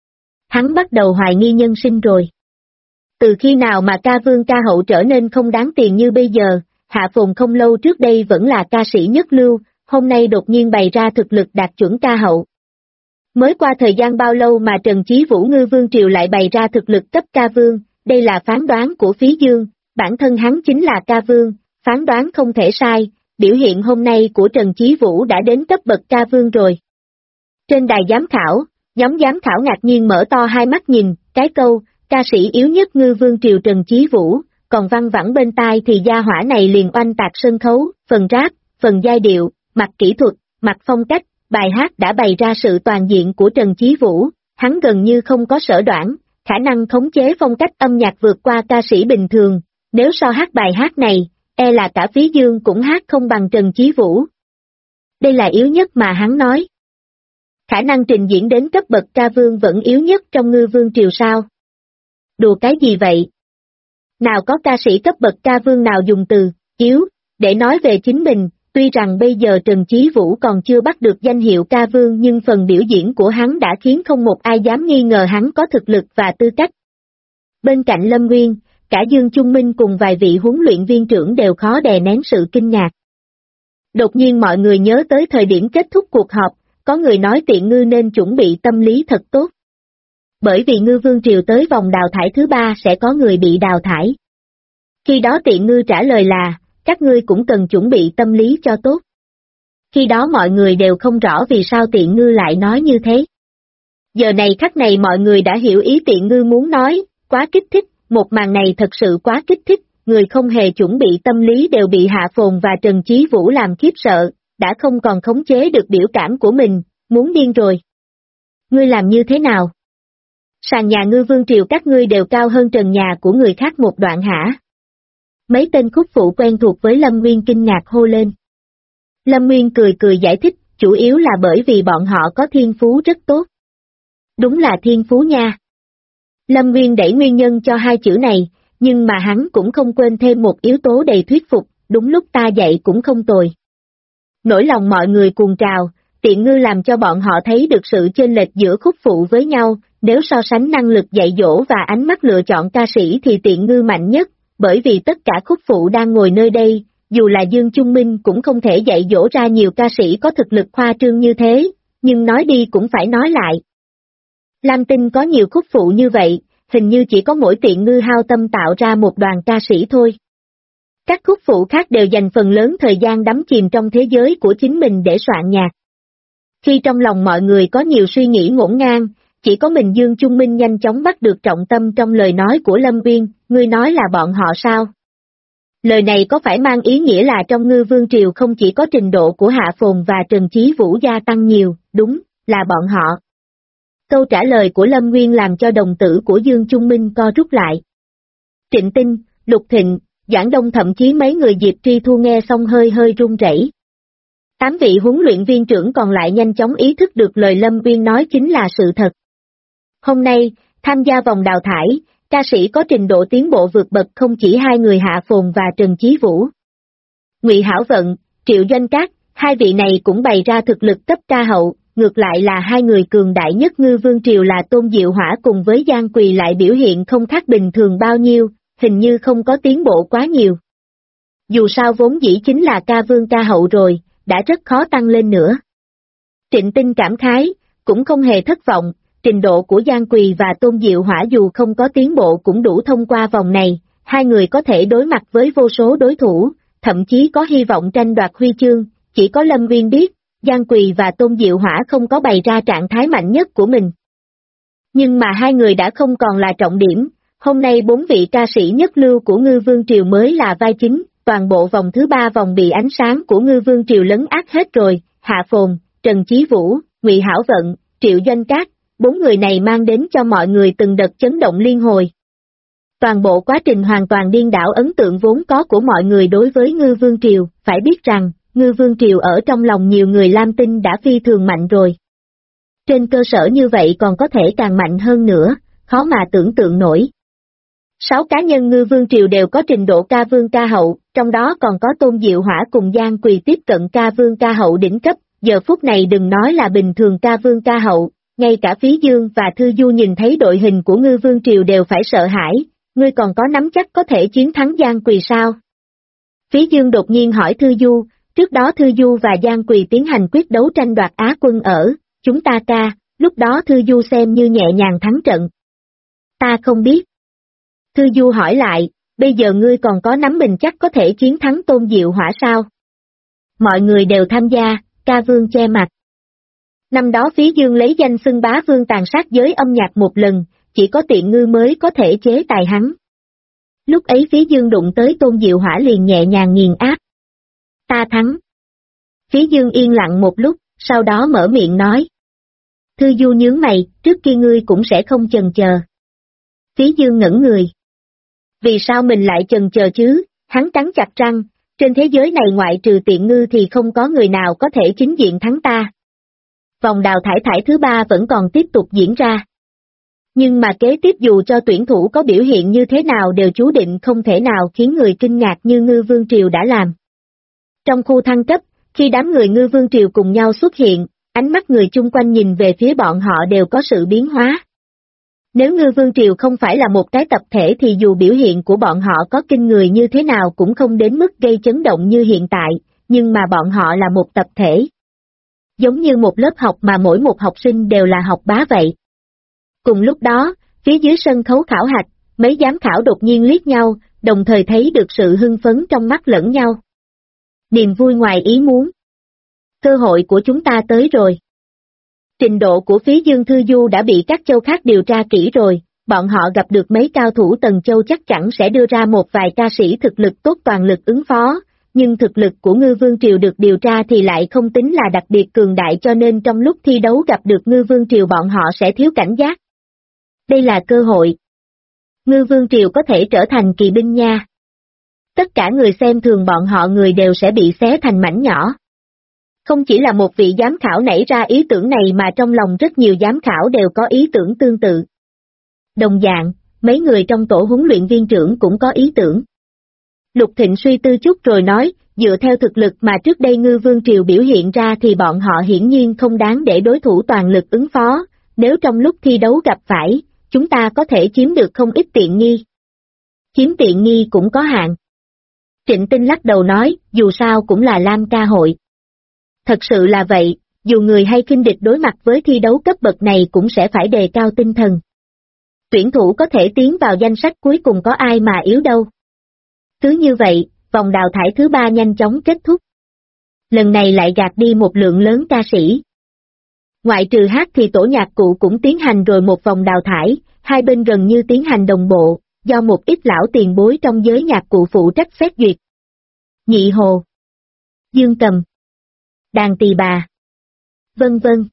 Hắn bắt đầu hoài nghi nhân sinh rồi. Từ khi nào mà ca vương ca hậu trở nên không đáng tiền như bây giờ, Hạ Phồn không lâu trước đây vẫn là ca sĩ nhất lưu, hôm nay đột nhiên bày ra thực lực đạt chuẩn ca hậu. Mới qua thời gian bao lâu mà Trần Chí Vũ ngư vương triều lại bày ra thực lực cấp ca vương, đây là phán đoán của Phí Dương, bản thân hắn chính là ca vương, phán đoán không thể sai, biểu hiện hôm nay của Trần Chí Vũ đã đến cấp bậc ca vương rồi. Trên đài giám khảo, nhóm giám khảo ngạc nhiên mở to hai mắt nhìn, cái câu, ca sĩ yếu nhất ngư vương triều Trần Chí Vũ, còn văng vẳng bên tai thì gia hỏa này liền oanh tạc sân khấu, phần rap, phần giai điệu, mặt kỹ thuật, mặt phong cách, bài hát đã bày ra sự toàn diện của Trần Chí Vũ, hắn gần như không có sở đoản, khả năng khống chế phong cách âm nhạc vượt qua ca sĩ bình thường, nếu so hát bài hát này, e là cả Phí Dương cũng hát không bằng Trần Chí Vũ. Đây là yếu nhất mà hắn nói. Khả năng trình diễn đến cấp bậc ca vương vẫn yếu nhất trong ngư vương triều sao? Đùa cái gì vậy? Nào có ca sĩ cấp bậc ca vương nào dùng từ yếu để nói về chính mình, tuy rằng bây giờ Trần Chí Vũ còn chưa bắt được danh hiệu ca vương nhưng phần biểu diễn của hắn đã khiến không một ai dám nghi ngờ hắn có thực lực và tư cách. Bên cạnh Lâm Nguyên, cả Dương Trung Minh cùng vài vị huấn luyện viên trưởng đều khó đè nén sự kinh ngạc. Đột nhiên mọi người nhớ tới thời điểm kết thúc cuộc họp, có người nói Tiện Ngư nên chuẩn bị tâm lý thật tốt. Bởi vì ngư vương triều tới vòng đào thải thứ 3 sẽ có người bị đào thải. Khi đó Tiện Ngư trả lời là, các ngươi cũng cần chuẩn bị tâm lý cho tốt. Khi đó mọi người đều không rõ vì sao Tiện Ngư lại nói như thế. Giờ này khắc này mọi người đã hiểu ý Tiện Ngư muốn nói, quá kích thích, một màn này thật sự quá kích thích, người không hề chuẩn bị tâm lý đều bị Hạ Phồn và Trần Chí Vũ làm khiếp sợ, đã không còn khống chế được biểu cảm của mình, muốn điên rồi. Ngươi làm như thế nào? Sàn nhà ngư vương triều các ngươi đều cao hơn trần nhà của người khác một đoạn hả? Mấy tên khúc phụ quen thuộc với Lâm Nguyên kinh ngạc hô lên. Lâm Nguyên cười cười giải thích, chủ yếu là bởi vì bọn họ có thiên phú rất tốt. Đúng là thiên phú nha. Lâm Nguyên đẩy nguyên nhân cho hai chữ này, nhưng mà hắn cũng không quên thêm một yếu tố đầy thuyết phục, đúng lúc ta dạy cũng không tồi. Nỗi lòng mọi người cuồng trào, Tiện Ngư làm cho bọn họ thấy được sự chênh lệch giữa khúc phụ với nhau, nếu so sánh năng lực dạy dỗ và ánh mắt lựa chọn ca sĩ thì Tiện Ngư mạnh nhất, bởi vì tất cả khúc phụ đang ngồi nơi đây, dù là Dương Trung Minh cũng không thể dạy dỗ ra nhiều ca sĩ có thực lực khoa trương như thế, nhưng nói đi cũng phải nói lại. Lam Tinh có nhiều khúc phụ như vậy, hình như chỉ có mỗi Tiện Ngư hao tâm tạo ra một đoàn ca sĩ thôi. Các khúc phụ khác đều dành phần lớn thời gian đắm chìm trong thế giới của chính mình để soạn nhạc. Khi trong lòng mọi người có nhiều suy nghĩ ngổn ngang, chỉ có mình Dương Trung Minh nhanh chóng bắt được trọng tâm trong lời nói của Lâm Uyên, ngươi nói là bọn họ sao? Lời này có phải mang ý nghĩa là trong Ngư Vương Triều không chỉ có trình độ của Hạ Phồn và Trần Chí Vũ gia tăng nhiều, đúng, là bọn họ. Câu trả lời của Lâm Nguyên làm cho đồng tử của Dương Trung Minh co rút lại. Trịnh Tinh, Lục Thịnh, Doãn Đông thậm chí mấy người Diệp Tri Thu nghe xong hơi run rẩy. 8 vị huấn luyện viên trưởng còn lại nhanh chóng ý thức được lời Lâm Nguyên nói chính là sự thật. Hôm nay, tham gia vòng đào thải, ca sĩ có trình độ tiến bộ vượt bậc không chỉ hai người Hạ Phồn và Trần Chí Vũ. Ngụy Hảo Vận, Triệu Doanh Cát, hai vị này cũng bày ra thực lực cấp ca hậu, ngược lại là hai người cường đại nhất Ngư Vương Triều là Tôn Diệu Hỏa cùng với Giang Quỳ lại biểu hiện không khác bình thường bao nhiêu, hình như không có tiến bộ quá nhiều. Dù sao vốn dĩ chính là ca vương ca hậu rồi, đã rất khó tăng lên nữa. Trịnh Tinh cảm khái, cũng không hề thất vọng, trình độ của Giang Quỳ và Tôn Diệu Hỏa dù không có tiến bộ cũng đủ thông qua vòng này, hai người có thể đối mặt với vô số đối thủ, thậm chí có hy vọng tranh đoạt huy chương, chỉ có Lâm Nguyên biết, Giang Quỳ và Tôn Diệu Hỏa không có bày ra trạng thái mạnh nhất của mình. Nhưng mà hai người đã không còn là trọng điểm, hôm nay 4 vị ca sĩ nhất lưu của Ngư Vương Triều mới là vai chính, toàn bộ vòng thứ 3 vòng bị ánh sáng của Ngư Vương Triều lấn át hết rồi, Hạ Phồn, Trần Chí Vũ, Ngụy Hảo Vận, Triệu Doanh Cát, 4 người này mang đến cho mọi người từng đợt chấn động liên hồi. Toàn bộ quá trình hoàn toàn điên đảo ấn tượng vốn có của mọi người đối với Ngư Vương Triều, phải biết rằng, Ngư Vương Triều ở trong lòng nhiều người Lam Tinh đã phi thường mạnh rồi. Trên cơ sở như vậy còn có thể càng mạnh hơn nữa, khó mà tưởng tượng nổi. 6 cá nhân Ngư Vương Triều đều có trình độ ca vương ca hậu, trong đó còn có Tôn Diệu Hỏa cùng Giang Quỳ tiếp cận ca vương ca hậu đỉnh cấp, giờ phút này đừng nói là bình thường ca vương ca hậu, ngay cả Phí Dương và Thư Du nhìn thấy đội hình của Ngư Vương Triều đều phải sợ hãi, ngươi còn có nắm chắc có thể chiến thắng Giang Quỳ sao? Phí Dương đột nhiên hỏi Thư Du, trước đó Thư Du và Giang Quỳ tiến hành quyết đấu tranh đoạt Á quân ở, chúng ta ca, lúc đó Thư Du xem như nhẹ nhàng thắng trận. Ta không biết. Thư Du hỏi lại, bây giờ ngươi còn có nắm mình chắc có thể chiến thắng Tôn Diệu Hỏa sao? Mọi người đều tham gia, ca vương che mặt. Năm đó Phí Dương lấy danh xưng bá vương tàn sát giới âm nhạc một lần, chỉ có Tiện Ngư mới có thể chế tài hắn. Lúc ấy Phí Dương đụng tới Tôn Diệu Hỏa liền nhẹ nhàng nghiền áp. Ta thắng. Phí Dương yên lặng một lúc, sau đó mở miệng nói. Thư Du nhướng mày, trước kia ngươi cũng sẽ không chần chờ. Phí Dương ngẩn người. Vì sao mình lại chần chờ chứ, hắn cắn chặt răng, trên thế giới này ngoại trừ Tiện Ngư thì không có người nào có thể chính diện thắng ta. Vòng đào thải thứ 3 vẫn còn tiếp tục diễn ra. Nhưng mà kế tiếp dù cho tuyển thủ có biểu hiện như thế nào đều chú định không thể nào khiến người kinh ngạc như Ngư Vương Triều đã làm. Trong khu thăng cấp, khi đám người Ngư Vương Triều cùng nhau xuất hiện, ánh mắt người chung quanh nhìn về phía bọn họ đều có sự biến hóa. Nếu Ngư Vương Triều không phải là một cái tập thể thì dù biểu hiện của bọn họ có kinh người như thế nào cũng không đến mức gây chấn động như hiện tại, nhưng mà bọn họ là một tập thể. Giống như một lớp học mà mỗi một học sinh đều là học bá vậy. Cùng lúc đó, phía dưới sân khấu khảo hạch, mấy giám khảo đột nhiên liếc nhau, đồng thời thấy được sự hưng phấn trong mắt lẫn nhau. Niềm vui ngoài ý muốn. Cơ hội của chúng ta tới rồi. Trình độ của Phí Dương Thư Du đã bị các châu khác điều tra kỹ rồi, bọn họ gặp được mấy cao thủ Tần Châu chắc chắn sẽ đưa ra một vài ca sĩ thực lực tốt toàn lực ứng phó, nhưng thực lực của Ngư Vương Triều được điều tra thì lại không tính là đặc biệt cường đại cho nên trong lúc thi đấu gặp được Ngư Vương Triều bọn họ sẽ thiếu cảnh giác. Đây là cơ hội. Ngư Vương Triều có thể trở thành kỳ binh nha. Tất cả người xem thường bọn họ người đều sẽ bị xé thành mảnh nhỏ. Không chỉ là một vị giám khảo nảy ra ý tưởng này mà trong lòng rất nhiều giám khảo đều có ý tưởng tương tự. Đồng dạng, mấy người trong tổ huấn luyện viên trưởng cũng có ý tưởng. Lục Thịnh suy tư chút rồi nói, dựa theo thực lực mà trước đây Ngư Vương Triều biểu hiện ra thì bọn họ hiển nhiên không đáng để đối thủ toàn lực ứng phó, nếu trong lúc thi đấu gặp phải, chúng ta có thể chiếm được không ít tiện nghi. Chiếm tiện nghi cũng có hạn. Trịnh Tinh lắc đầu nói, dù sao cũng là Lam ca hội. Thật sự là vậy, dù người hay khinh địch đối mặt với thi đấu cấp bậc này cũng sẽ phải đề cao tinh thần. Tuyển thủ có thể tiến vào danh sách cuối cùng có ai mà yếu đâu. Cứ như vậy, vòng đào thải thứ 3 nhanh chóng kết thúc. Lần này lại gạt đi một lượng lớn ca sĩ. Ngoại trừ hát thì tổ nhạc cụ cũng tiến hành rồi một vòng đào thải, hai bên gần như tiến hành đồng bộ, do một ít lão tiền bối trong giới nhạc cụ phụ trách xét duyệt. Nhị hồ, dương cầm, đàn tỳ bà, vân vân.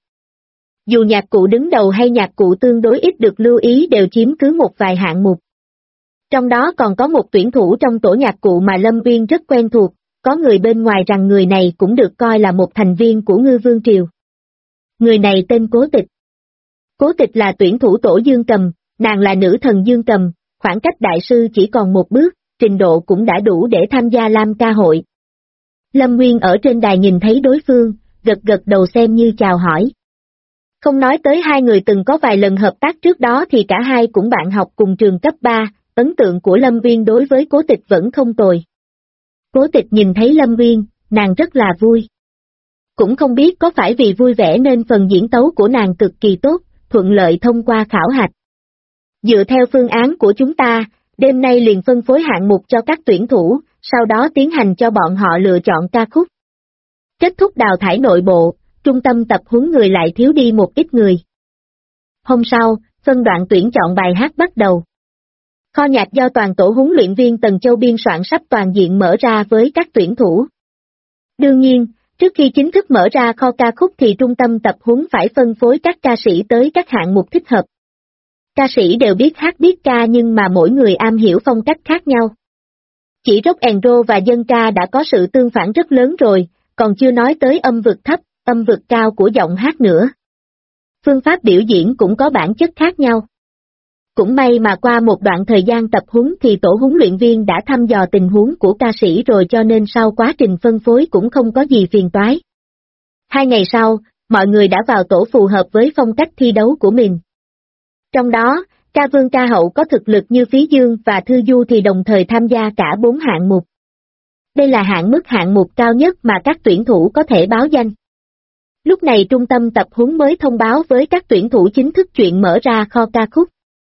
Dù nhạc cụ đứng đầu hay nhạc cụ tương đối ít được lưu ý đều chiếm cứ một vài hạng mục. Trong đó còn có một tuyển thủ trong tổ nhạc cụ mà Lâm Uyên rất quen thuộc, có người bên ngoài rằng người này cũng được coi là một thành viên của Ngư Vương Triều. Người này tên Cố Tịch. Cố Tịch là tuyển thủ tổ dương cầm, nàng là nữ thần dương cầm, khoảng cách đại sư chỉ còn một bước, trình độ cũng đã đủ để tham gia Lam ca hội. Lâm Nguyên ở trên đài nhìn thấy đối phương, gật gật đầu xem như chào hỏi. Không nói tới hai người từng có vài lần hợp tác trước đó thì cả hai cũng bạn học cùng trường cấp 3, ấn tượng của Lâm Nguyên đối với Cố Tịch vẫn không tồi. Cố Tịch nhìn thấy Lâm Nguyên, nàng rất là vui. Cũng không biết có phải vì vui vẻ nên phần diễn tấu của nàng cực kỳ tốt, thuận lợi thông qua khảo hạch. Dựa theo phương án của chúng ta, đêm nay liền phân phối hạng mục cho các tuyển thủ, sau đó tiến hành cho bọn họ lựa chọn ca khúc. Kết thúc đào thải nội bộ, trung tâm tập huấn người lại thiếu đi một ít người. Hôm sau, phân đoạn tuyển chọn bài hát bắt đầu. Kho nhạc do toàn tổ huấn luyện viên Tần Châu biên soạn sắp toàn diện mở ra với các tuyển thủ. Đương nhiên, trước khi chính thức mở ra kho ca khúc thì trung tâm tập huấn phải phân phối các ca sĩ tới các hạng mục thích hợp. Ca sĩ đều biết hát biết ca nhưng mà mỗi người am hiểu phong cách khác nhau. Chỉ rock and roll và dân ca đã có sự tương phản rất lớn rồi, còn chưa nói tới âm vực thấp, âm vực cao của giọng hát nữa. Phương pháp biểu diễn cũng có bản chất khác nhau. Cũng may mà qua một đoạn thời gian tập huấn thì tổ huấn luyện viên đã thăm dò tình huống của ca sĩ rồi cho nên sau quá trình phân phối cũng không có gì phiền toái. 2 ngày sau, mọi người đã vào tổ phù hợp với phong cách thi đấu của mình. Trong đó, ca vương ca hậu có thực lực như Phí Dương và Thư Du thì đồng thời tham gia cả 4 hạng mục. Đây là hạng mục cao nhất mà các tuyển thủ có thể báo danh. Lúc này trung tâm tập huấn mới thông báo với các tuyển thủ chính thức chuyện mở ra kho ca khúc.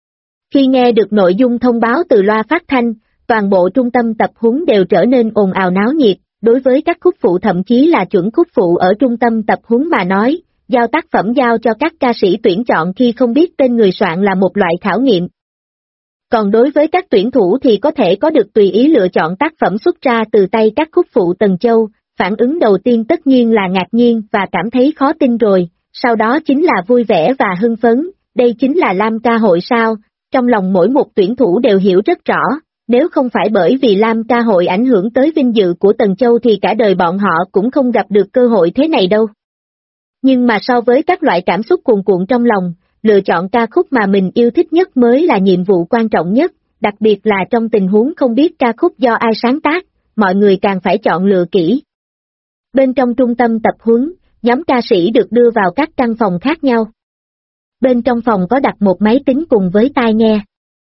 Khi nghe được nội dung thông báo từ loa phát thanh, toàn bộ trung tâm tập huấn đều trở nên ồn ào náo nhiệt, đối với các khúc phụ thậm chí là chuẩn khúc phụ ở trung tâm tập huấn mà nói, giao tác phẩm giao cho các ca sĩ tuyển chọn khi không biết tên người soạn là một loại khảo nghiệm. Còn đối với các tuyển thủ thì có thể có được tùy ý lựa chọn tác phẩm xuất ra từ tay các khúc phụ Tần Châu, phản ứng đầu tiên tất nhiên là ngạc nhiên và cảm thấy khó tin rồi, sau đó chính là vui vẻ và hưng phấn, đây chính là Lam ca hội sao, trong lòng mỗi một tuyển thủ đều hiểu rất rõ, nếu không phải bởi vì Lam ca hội ảnh hưởng tới vinh dự của Tần Châu thì cả đời bọn họ cũng không gặp được cơ hội thế này đâu. Nhưng mà so với các loại cảm xúc cuồn cuộn trong lòng, lựa chọn ca khúc mà mình yêu thích nhất mới là nhiệm vụ quan trọng nhất, đặc biệt là trong tình huống không biết ca khúc do ai sáng tác, mọi người càng phải chọn lựa kỹ. Bên trong trung tâm tập huấn, nhóm ca sĩ được đưa vào các căn phòng khác nhau. Bên trong phòng có đặt một máy tính cùng với tai nghe.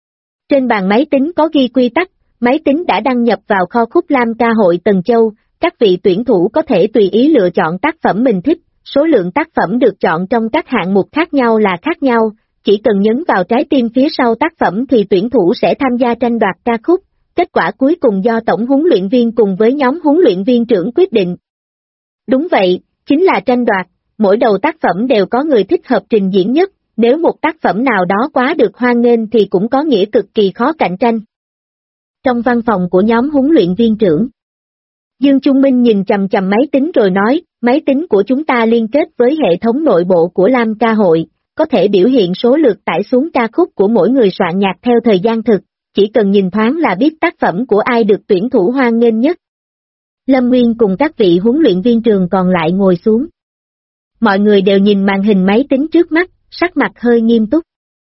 Trên bàn máy tính có ghi quy tắc, máy tính đã đăng nhập vào kho khúc Lam ca hội Tần Châu, các vị tuyển thủ có thể tùy ý lựa chọn tác phẩm mình thích, số lượng tác phẩm được chọn trong các hạng mục khác nhau là khác nhau, chỉ cần nhấn vào trái tim phía sau tác phẩm thì tuyển thủ sẽ tham gia tranh đoạt ca khúc, kết quả cuối cùng do tổng huấn luyện viên cùng với nhóm huấn luyện viên trưởng quyết định. Đúng vậy, chính là tranh đoạt, mỗi đầu tác phẩm đều có người thích hợp trình diễn nhất, nếu một tác phẩm nào đó quá được hoan nghênh thì cũng có nghĩa cực kỳ khó cạnh tranh. Trong văn phòng của nhóm huấn luyện viên trưởng, Dương Trung Minh nhìn chằm chằm máy tính rồi nói, máy tính của chúng ta liên kết với hệ thống nội bộ của Lam ca hội, có thể biểu hiện số lượt tải xuống ca khúc của mỗi người soạn nhạc theo thời gian thực, chỉ cần nhìn thoáng là biết tác phẩm của ai được tuyển thủ hoan nghênh nhất. Lâm Nguyên cùng các vị huấn luyện viên trường còn lại ngồi xuống. Mọi người đều nhìn màn hình máy tính trước mắt, sắc mặt hơi nghiêm túc.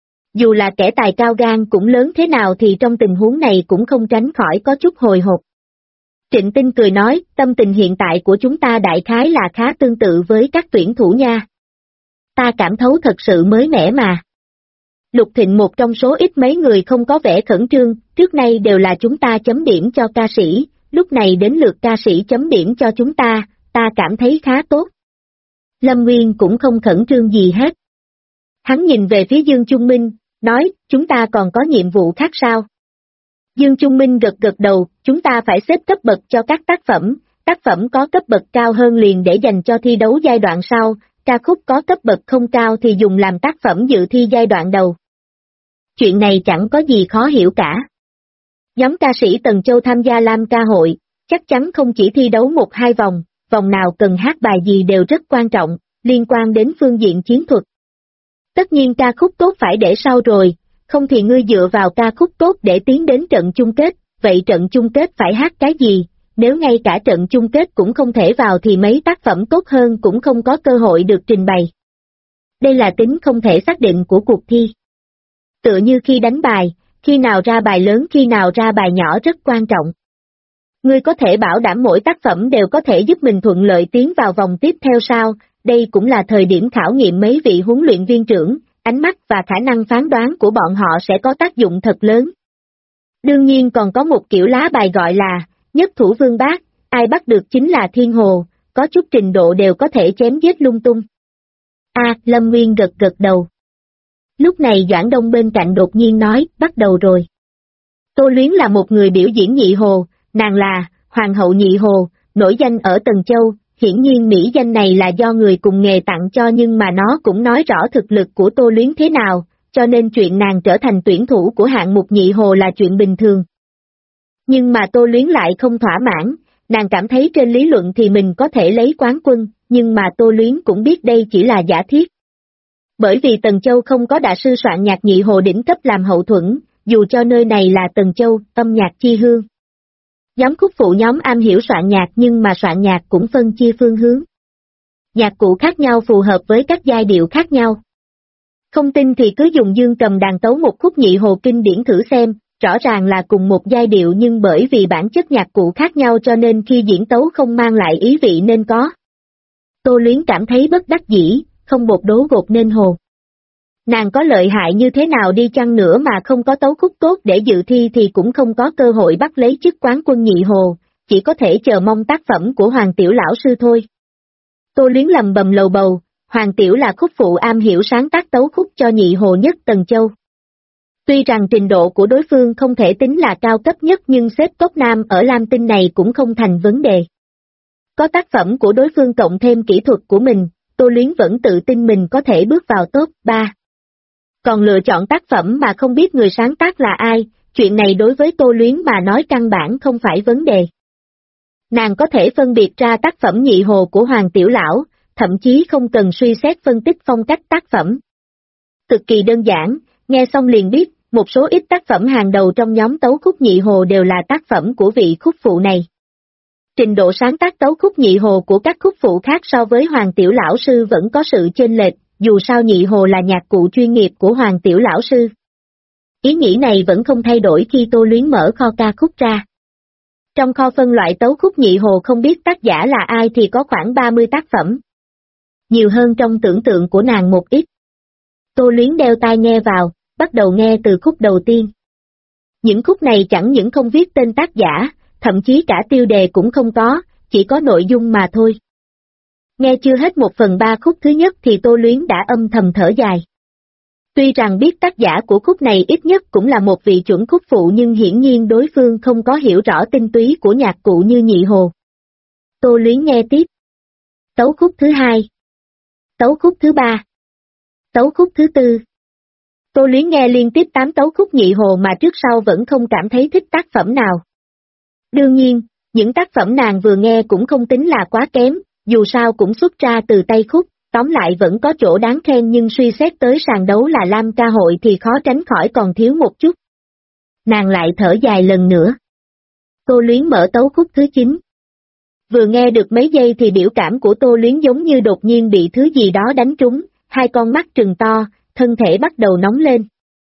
Dù là kẻ tài cao gan cũng lớn thế nào thì trong tình huống này cũng không tránh khỏi có chút hồi hộp. Trịnh Tinh cười nói, tâm tình hiện tại của chúng ta đại khái là khá tương tự với các tuyển thủ nha. Ta cảm thấu thật sự mới mẻ mà. Lục Thịnh một trong số ít mấy người không có vẻ khẩn trương, trước nay đều là chúng ta chấm điểm cho ca sĩ, lúc này đến lượt ca sĩ chấm điểm cho chúng ta cảm thấy khá tốt. Lâm Nguyên cũng không khẩn trương gì hết. Hắn nhìn về phía Dương Trung Minh, nói, chúng ta còn có nhiệm vụ khác sao? Dương Trung Minh gật gật đầu, chúng ta phải xếp cấp bậc cho các tác phẩm có cấp bậc cao hơn liền để dành cho thi đấu giai đoạn sau, ca khúc có cấp bậc không cao thì dùng làm tác phẩm dự thi giai đoạn đầu. Chuyện này chẳng có gì khó hiểu cả. Nhóm ca sĩ Tần Châu tham gia Lam ca hội, chắc chắn không chỉ thi đấu 1-2 vòng, vòng nào cần hát bài gì đều rất quan trọng, liên quan đến phương diện chiến thuật. Tất nhiên ca khúc tốt phải để sau rồi, không thì ngươi dựa vào ca khúc tốt để tiến đến trận chung kết, vậy trận chung kết phải hát cái gì, nếu ngay cả trận chung kết cũng không thể vào thì mấy tác phẩm tốt hơn cũng không có cơ hội được trình bày. Đây là tính không thể xác định của cuộc thi. Tựa như khi đánh bài, khi nào ra bài lớn khi nào ra bài nhỏ rất quan trọng. Ngươi có thể bảo đảm mỗi tác phẩm đều có thể giúp mình thuận lợi tiến vào vòng tiếp theo sao, đây cũng là thời điểm khảo nghiệm mấy vị huấn luyện viên trưởng, ánh mắt và khả năng phán đoán của bọn họ sẽ có tác dụng thật lớn. Đương nhiên còn có một kiểu lá bài gọi là nhất thủ vương bát, ai bắt được chính là thiên hồ, có chút trình độ đều có thể chém giết lung tung. Lâm Nguyên gật gật đầu. Lúc này Doãn Đông bên cạnh đột nhiên nói, bắt đầu rồi. Tô Luyến là một người biểu diễn nhị hồ, nàng là Hoàng hậu nhị hồ, nổi danh ở Tần Châu, hiển nhiên mỹ danh này là do người cùng nghề tặng cho nhưng mà nó cũng nói rõ thực lực của Tô Luyến thế nào, cho nên chuyện nàng trở thành tuyển thủ của hạng mục nhị hồ là chuyện bình thường. Nhưng mà Tô Luyến lại không thỏa mãn, nàng cảm thấy trên lý luận thì mình có thể lấy quán quân, nhưng mà Tô Luyến cũng biết đây chỉ là giả thiết. Bởi vì Tần Châu không có đại sư soạn nhạc nhị hồ đỉnh cấp làm hậu thuẫn, dù cho nơi này là Tần Châu, âm nhạc chi hương. Nhóm khúc phụ nhóm am hiểu soạn nhạc nhưng mà soạn nhạc cũng phân chia phương hướng. Nhạc cụ khác nhau phù hợp với các giai điệu khác nhau. Không tin thì cứ dùng dương cầm đàn tấu một khúc nhị hồ kinh điển thử xem, rõ ràng là cùng một giai điệu nhưng bởi vì bản chất nhạc cụ khác nhau cho nên khi diễn tấu không mang lại ý vị nên có. Tô Luyến cảm thấy bất đắc dĩ, không bột đố gột nên hồ. Nàng có lợi hại như thế nào đi chăng nữa mà không có tấu khúc tốt để dự thi thì cũng không có cơ hội bắt lấy chức quán quân nhị hồ, chỉ có thể chờ mong tác phẩm của Hoàng Tiểu lão sư thôi. Tô Luyến lầm bầm lầu bầu, Hoàng Tiểu là khúc phụ am hiểu sáng tác tấu khúc cho nhị hồ nhất Tần Châu. Tuy rằng trình độ của đối phương không thể tính là cao cấp nhất nhưng xếp top nam ở Lam Tinh này cũng không thành vấn đề. Có tác phẩm của đối phương cộng thêm kỹ thuật của mình, Tô Luyến vẫn tự tin mình có thể bước vào top 3. Còn lựa chọn tác phẩm mà không biết người sáng tác là ai, chuyện này đối với Tô Luyến mà nói căn bản không phải vấn đề. Nàng có thể phân biệt ra tác phẩm nhị hồ của Hoàng Tiểu lão, thậm chí không cần suy xét phân tích phong cách tác phẩm. Cực kỳ đơn giản, nghe xong liền biết, một số ít tác phẩm hàng đầu trong nhóm tấu khúc nhị hồ đều là tác phẩm của vị khúc phụ này. Trình độ sáng tác tấu khúc nhị hồ của các khúc phụ khác so với Hoàng Tiểu lão sư vẫn có sự chênh lệch, dù sao nhị hồ là nhạc cụ chuyên nghiệp của Hoàng Tiểu lão sư. Ý nghĩ này vẫn không thay đổi khi Tô Luyến mở kho ca khúc ra. Trong kho phân loại tấu khúc nhị hồ không biết tác giả là ai thì có khoảng 30 tác phẩm. Nhiều hơn trong tưởng tượng của nàng một ít. Tô Luyến đeo tai nghe vào, bắt đầu nghe từ khúc đầu tiên. Những khúc này chẳng những không viết tên tác giả, thậm chí cả tiêu đề cũng không có, chỉ có nội dung mà thôi. Nghe chưa hết 1/3 khúc thứ nhất thì Tô Luyến đã âm thầm thở dài. Tuy rằng biết tác giả của khúc này ít nhất cũng là một vị chuẩn khúc phụ nhưng hiển nhiên đối phương không có hiểu rõ tinh túy của nhạc cụ như nhị hồ. Tô Luyến nghe tiếp. Tấu khúc thứ 2. Tấu khúc thứ 3. Tấu khúc thứ 4. Tô Luyến nghe liên tiếp 8 tấu khúc nhị hồ mà trước sau vẫn không cảm thấy thích tác phẩm nào. Đương nhiên, những tác phẩm nàng vừa nghe cũng không tính là quá kém, dù sao cũng xuất ra từ tay khúc, tóm lại vẫn có chỗ đáng khen nhưng suy xét tới sàn đấu là Lam ca hội thì khó tránh khỏi còn thiếu một chút. Nàng lại thở dài lần nữa. Tô Luyến mở tấu khúc thứ 9. Vừa nghe được mấy giây thì biểu cảm của Tô Luyến giống như đột nhiên bị thứ gì đó đánh trúng, hai con mắt trừng to, thân thể bắt đầu nóng lên.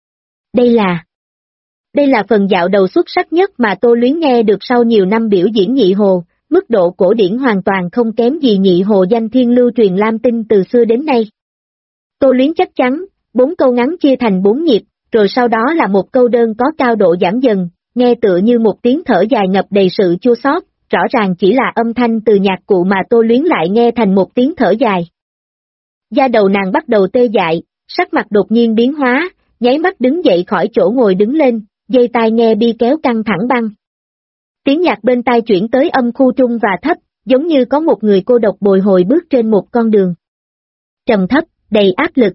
Đây là phần dạo đầu xuất sắc nhất mà Tô Luyến nghe được sau nhiều năm biểu diễn nhị hồ, mức độ cổ điển hoàn toàn không kém gì nhị hồ danh thiên lưu truyền Lam Tinh từ xưa đến nay. Tô Luyến chắc chắn, 4 câu ngắn chia thành 4 nhịp, rồi sau đó là một câu đơn có cao độ giảm dần, nghe tựa như một tiếng thở dài ngập đầy sự chua xót, rõ ràng chỉ là âm thanh từ nhạc cụ mà Tô Luyến lại nghe thành một tiếng thở dài. Da đầu nàng bắt đầu tê dại, sắc mặt đột nhiên biến hóa, nháy mắt đứng dậy khỏi chỗ ngồi đứng lên, dây tai nghe bi kéo căng thẳng băng. Tiếng nhạc bên tai chuyển tới âm khu trung và thấp, giống như có một người cô độc bồi hồi bước trên một con đường trầm thấp, đầy áp lực.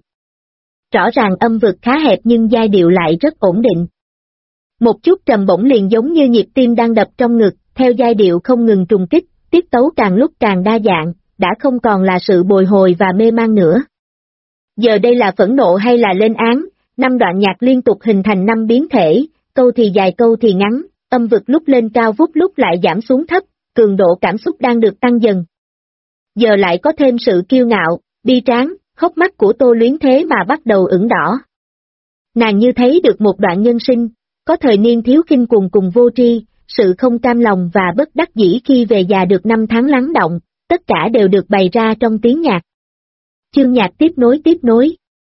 Rõ ràng âm vực khá hẹp nhưng giai điệu lại rất ổn định. Một chút trầm bổng liền giống như nhịp tim đang đập trong ngực, theo giai điệu không ngừng trùng kích, tiết tấu càng lúc càng đa dạng, đã không còn là sự bồi hồi và mê man nữa. Giờ đây là phẫn nộ hay là lên án, 5 đoạn nhạc liên tục hình thành 5 biến thể, câu thì dài câu thì ngắn, âm vực lúc lên cao vút lúc lại giảm xuống thấp, cường độ cảm xúc đang được tăng dần. Giờ lại có thêm sự kiêu ngạo, bi tráng, hốc mắt của Tô Luyến thế mà bắt đầu ửng đỏ. Nàng như thấy được một đoạn nhân sinh, có thời niên thiếu kinh cuồng cùng vô tri, sự không cam lòng và bất đắc dĩ khi về già được 5 tháng lắng động, tất cả đều được bày ra trong tiếng nhạc. Chương nhạc tiếp nối.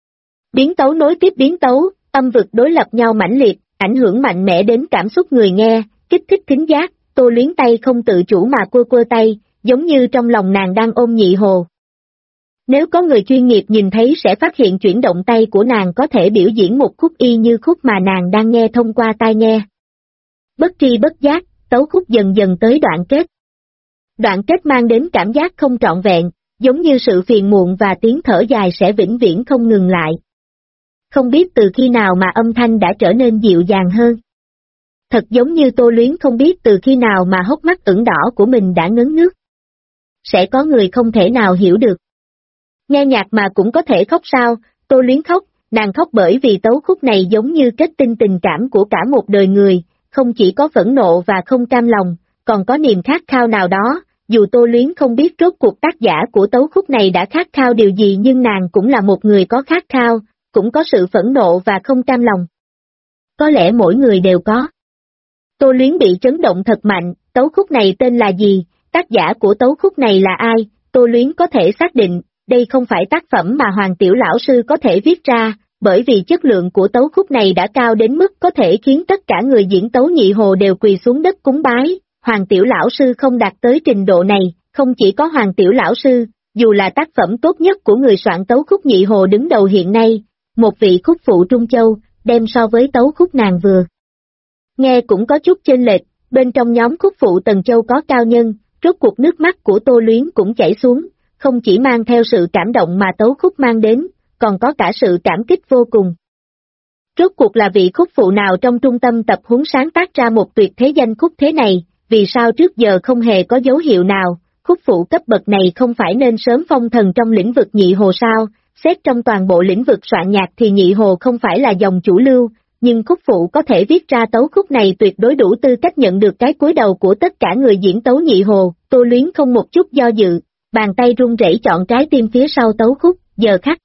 Biến tấu nối tiếp biến tấu, âm vực đối lập nhau mãnh liệt, ảnh hưởng mạnh mẽ đến cảm xúc người nghe, kích thích thính giác, Tô Luyến tay không tự chủ mà quơ tay, giống như trong lòng nàng đang ôm nhị hồ. Nếu có người chuyên nghiệp nhìn thấy sẽ phát hiện chuyển động tay của nàng có thể biểu diễn một khúc y như khúc mà nàng đang nghe thông qua tai nghe. Bất tri bất giác, tấu khúc dần dần tới đoạn kết. Đoạn kết mang đến cảm giác không trọn vẹn, giống như sự phiền muộn và tiếng thở dài sẽ vĩnh viễn không ngừng lại. Không biết từ khi nào mà âm thanh đã trở nên dịu dàng hơn. Thật giống như Tô Luyến không biết từ khi nào mà hốc mắt ửng đỏ của mình đã ngấn nước. Sẽ có người không thể nào hiểu được. Nghe nhạc mà cũng có thể khóc sao? Tô Luyến khóc, nàng khóc bởi vì tấu khúc này giống như kết tinh tình cảm của cả một đời người, không chỉ có phẫn nộ và không cam lòng, còn có niềm khát khao nào đó, dù Tô Luyến không biết rốt cuộc tác giả của tấu khúc này đã khát khao điều gì nhưng nàng cũng là một người có khát khao, cũng có sự phẫn nộ và không cam lòng. Có lẽ mỗi người đều có. Tô Luyến bị chấn động thật mạnh, tấu khúc này tên là gì, tác giả của tấu khúc này là ai? Tô Luyến có thể xác định, đây không phải tác phẩm mà Hoàng Tiểu Lão Sư có thể viết ra, bởi vì chất lượng của tấu khúc này đã cao đến mức có thể khiến tất cả người diễn tấu nhị hồ đều quỳ xuống đất cúng bái. Hoàng Tiểu Lão Sư không đạt tới trình độ này, không chỉ có Hoàng Tiểu Lão Sư, dù là tác phẩm tốt nhất của người soạn tấu khúc nhị hồ đứng đầu hiện nay, một vị khúc phụ Trung Châu, đem so với tấu khúc nàng vừa nghe cũng có chút chênh lệch, bên trong nhóm khúc phụ Tần Châu có cao nhân, rốt cuộc nước mắt của Tô Luyến cũng chảy xuống, không chỉ mang theo sự cảm động mà tấu khúc mang đến, còn có cả sự cảm kích vô cùng. Rốt cuộc là vị khúc phụ nào trong trung tâm tập huấn sáng tác ra một tuyệt thế danh khúc thế này, vì sao trước giờ không hề có dấu hiệu nào, khúc phụ cấp bậc này không phải nên sớm phong thần trong lĩnh vực nhị hồ sao? Xét trong toàn bộ lĩnh vực soạn nhạc thì nhị hồ không phải là dòng chủ lưu, nhưng khúc phụ có thể viết ra tấu khúc này tuyệt đối đủ tư cách nhận được cái cúi đầu của tất cả người diễn tấu nhị hồ. Tô Luyến không một chút do dự, bàn tay run rẩy chọn trái tim phía sau tấu khúc, giờ khắc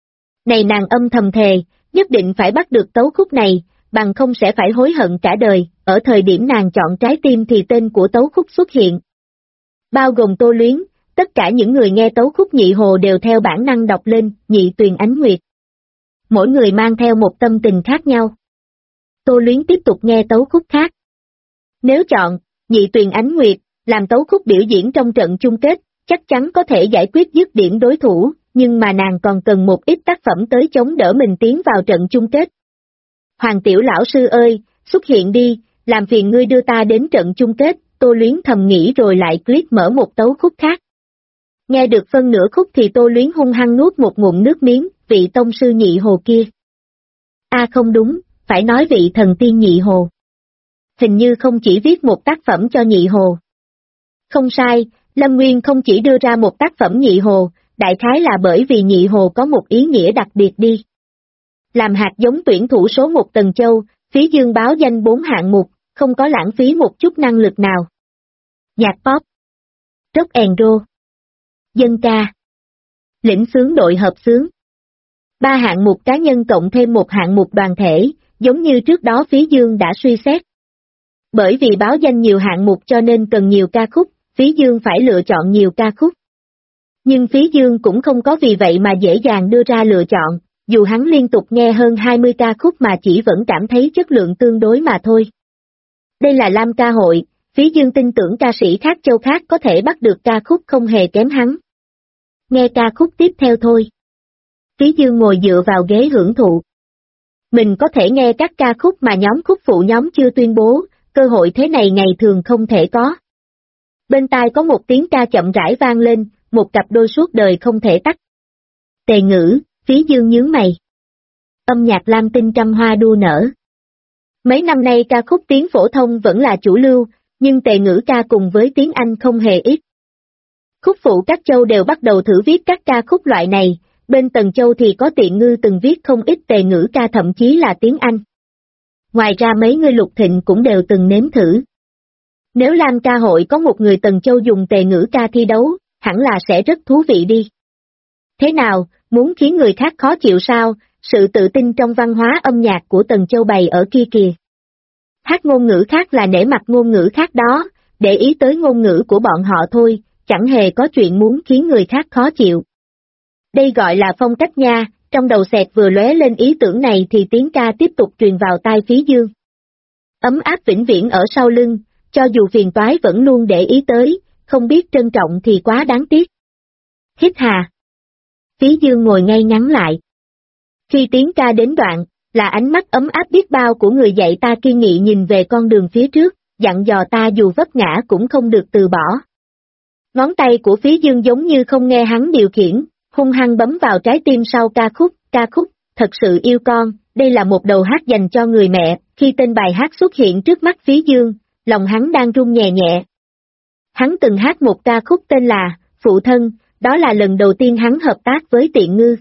này nàng âm thầm thề, nhất định phải bắt được tấu khúc này, bằng không sẽ phải hối hận cả đời. Ở thời điểm nàng chọn trái tim thì tên của tấu khúc xuất hiện. Bao gồm Tô Luyến, tất cả những người nghe tấu khúc nhị hồ đều theo bản năng đọc lên, Nhị Tuyền Ánh Nguyệt. Mỗi người mang theo một tâm tình khác nhau. Tô Luyến tiếp tục nghe tấu khúc khác. Nếu chọn, Nhị Tuyền Ánh Nguyệt, làm tấu khúc biểu diễn trong trận chung kết, chắc chắn có thể giải quyết dứt điểm đối thủ, nhưng mà nàng còn cần một ít tác phẩm tới chống đỡ mình tiến vào trận chung kết. Hoàng Tiểu Lão Sư ơi, xuất hiện đi, làm phiền ngươi đưa ta đến trận chung kết, Tô Luyến thầm nghĩ rồi lại click mở một tấu khúc khác. Nghe được phân nửa khúc thì Tô Luyến hung hăng nuốt một ngụm nước miếng, vị tông sư nhị hồ kia. Không đúng, phải nói vị thần tiên nhị hồ. Hình như không chỉ viết một tác phẩm cho nhị hồ. Không sai, Lâm Nguyên không chỉ đưa ra một tác phẩm nhị hồ, đại khái là bởi vì nhị hồ có một ý nghĩa đặc biệt đi. Làm hạt giống tuyển thủ số 1 Tần Châu, Phí Dương báo danh 4 hạng mục, không có lãng phí một chút năng lực nào. Nhạc pop, rock and roll, dân ca, lĩnh xướng đội hợp xướng. 3 hạng mục cá nhân cộng thêm một hạng mục đoàn thể, giống như trước đó Phí Dương đã suy xét. Bởi vì báo danh nhiều hạng mục cho nên cần nhiều ca khúc, Phí Dương phải lựa chọn nhiều ca khúc. Nhưng Phí Dương cũng không có vì vậy mà dễ dàng đưa ra lựa chọn, dù hắn liên tục nghe hơn 20 ca khúc mà chỉ vẫn cảm thấy chất lượng tương đối mà thôi. Đây là Lam ca hội, Phí Dương tin tưởng ca sĩ khác châu khác có thể bắt được ca khúc không hề kém hắn. Nghe ca khúc tiếp theo thôi. Phí Dương ngồi dựa vào ghế hưởng thụ. Mình có thể nghe các ca khúc mà nhóm khúc phụ nhóm chưa tuyên bố, cơ hội thế này ngày thường không thể có. Bên tai có một tiếng ca chậm rãi vang lên, một cặp đôi suốt đời không thể tắt. Tề Ngữ, Phí Dương nhướng mày. Âm nhạc lam tinh trăm hoa đua nở. Mấy năm nay ca khúc tiếng phổ thông vẫn là chủ lưu, nhưng Tề Ngữ ca cùng với tiếng Anh không hề ít. Khúc phụ các châu đều bắt đầu thử viết các ca khúc loại này, bên Tần Châu thì có Tiện Ngư từng viết không ít Tề Ngữ ca thậm chí là tiếng Anh. Ngoài ra mấy người Lục Thịnh cũng đều từng nếm thử. Nếu Lam ca hội có một người Tần Châu dùng Tề Ngữ ca thi đấu, hẳn là sẽ rất thú vị đi. Thế nào, muốn khiến người khác khó chịu sao, sự tự tin trong văn hóa âm nhạc của Tần Châu bày ở kia kìa. Hát ngôn ngữ khác là nể mặt ngôn ngữ khác đó, để ý tới ngôn ngữ của bọn họ thôi, chẳng hề có chuyện muốn khiến người khác khó chịu. Đây gọi là phong cách nha, trong đầu xẹt vừa lóe lên ý tưởng này thì tiếng ca tiếp tục truyền vào tai Phí Dương. Ấm áp vĩnh viễn ở sau lưng, cho dù phiền toái vẫn luôn để ý tới, không biết trân trọng thì quá đáng tiếc. Hít hà. Phí Dương ngồi ngay ngắn lại. Khi tiếng ca đến đoạn, là ánh mắt ấm áp biết bao của người dạy ta kiên nghị nhìn về con đường phía trước, dặn dò ta dù vấp ngã cũng không được từ bỏ. Ngón tay của Phí Dương giống như không nghe hắn điều khiển, hung hăng bấm vào trái tim sau ca khúc, thật sự yêu con, đây là một đầu hát dành cho người mẹ, khi tên bài hát xuất hiện trước mắt Phí Dương, lòng hắn đang run nhẹ nhẹ. Hắn từng hát một ca khúc tên là Phụ Thân, đó là lần đầu tiên hắn hợp tác với Tiện Ngư.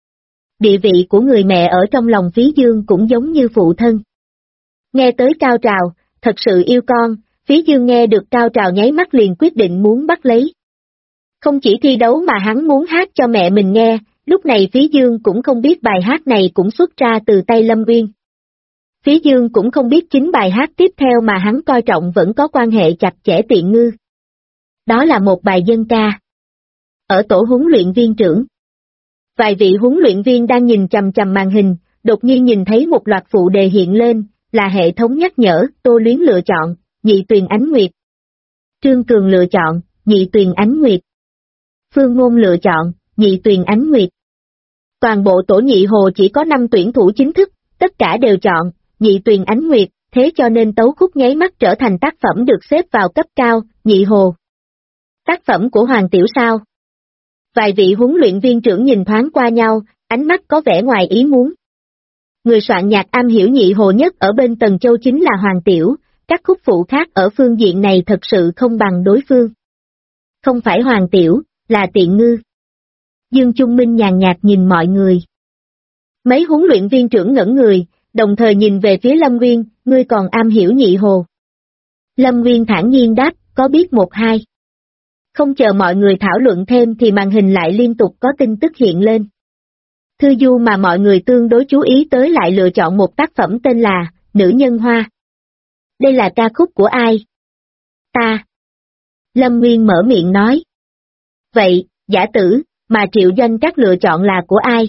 Địa vị của người mẹ ở trong lòng Phí Dương cũng giống như phụ thân. Nghe tới cao trào, thật sự yêu con, Phí Dương nghe được cao trào nháy mắt liền quyết định muốn bắt lấy. Không chỉ thi đấu mà hắn muốn hát cho mẹ mình nghe, lúc này Phí Dương cũng không biết bài hát này cũng xuất ra từ tay Lâm Uyên. Phí Dương cũng không biết chính bài hát tiếp theo mà hắn coi trọng vẫn có quan hệ chặt chẽ Tiện Ngư. Đó là một bài dân ca. Ở tổ huấn luyện viên trưởng. Vài vị huấn luyện viên đang nhìn chằm chằm màn hình, đột nhiên nhìn thấy một loạt phụ đề hiện lên, là hệ thống nhắc nhở, Tô Luyến lựa chọn, Nhị Tuyền Ánh Nguyệt. Trương Cường lựa chọn, Nhị Tuyền Ánh Nguyệt. Phương Ngôn lựa chọn, Nhị Tuyền Ánh Nguyệt. Toàn bộ tổ Nhị Hồ chỉ có 5 tuyển thủ chính thức, tất cả đều chọn, Nhị Tuyền Ánh Nguyệt, thế cho nên tấu khúc nháy mắt trở thành tác phẩm được xếp vào cấp cao, Nhị Hồ. Tác phẩm của Hoàng Tiểu sao? Vài vị huấn luyện viên trưởng nhìn thoáng qua nhau, ánh mắt có vẻ ngoài ý muốn. Người soạn nhạc am hiểu Nhị Hồ nhất ở bên Tần Châu chính là Hoàng Tiểu, các khúc phụ khác ở phương diện này thật sự không bằng đối phương. Không phải Hoàng Tiểu, là Tiện Ngư. Dương Trung Minh nhàn nhạt nhìn mọi người. Mấy huấn luyện viên trưởng ngẩn người, đồng thời nhìn về phía Lâm Nguyên, ngươi còn am hiểu Nhị Hồ. Lâm Nguyên thản nhiên đáp, có biết một hai. Không chờ mọi người thảo luận thêm thì màn hình lại liên tục có tin tức hiện lên. Thư du mà mọi người tương đối chú ý tới lại lựa chọn một tác phẩm tên là Nữ Nhân Hoa. Đây là ca khúc của ai? Ta. Lâm Nguyên mở miệng nói. Vậy, Giả Tử, mà Triệu Doanh Trác lựa chọn là của ai?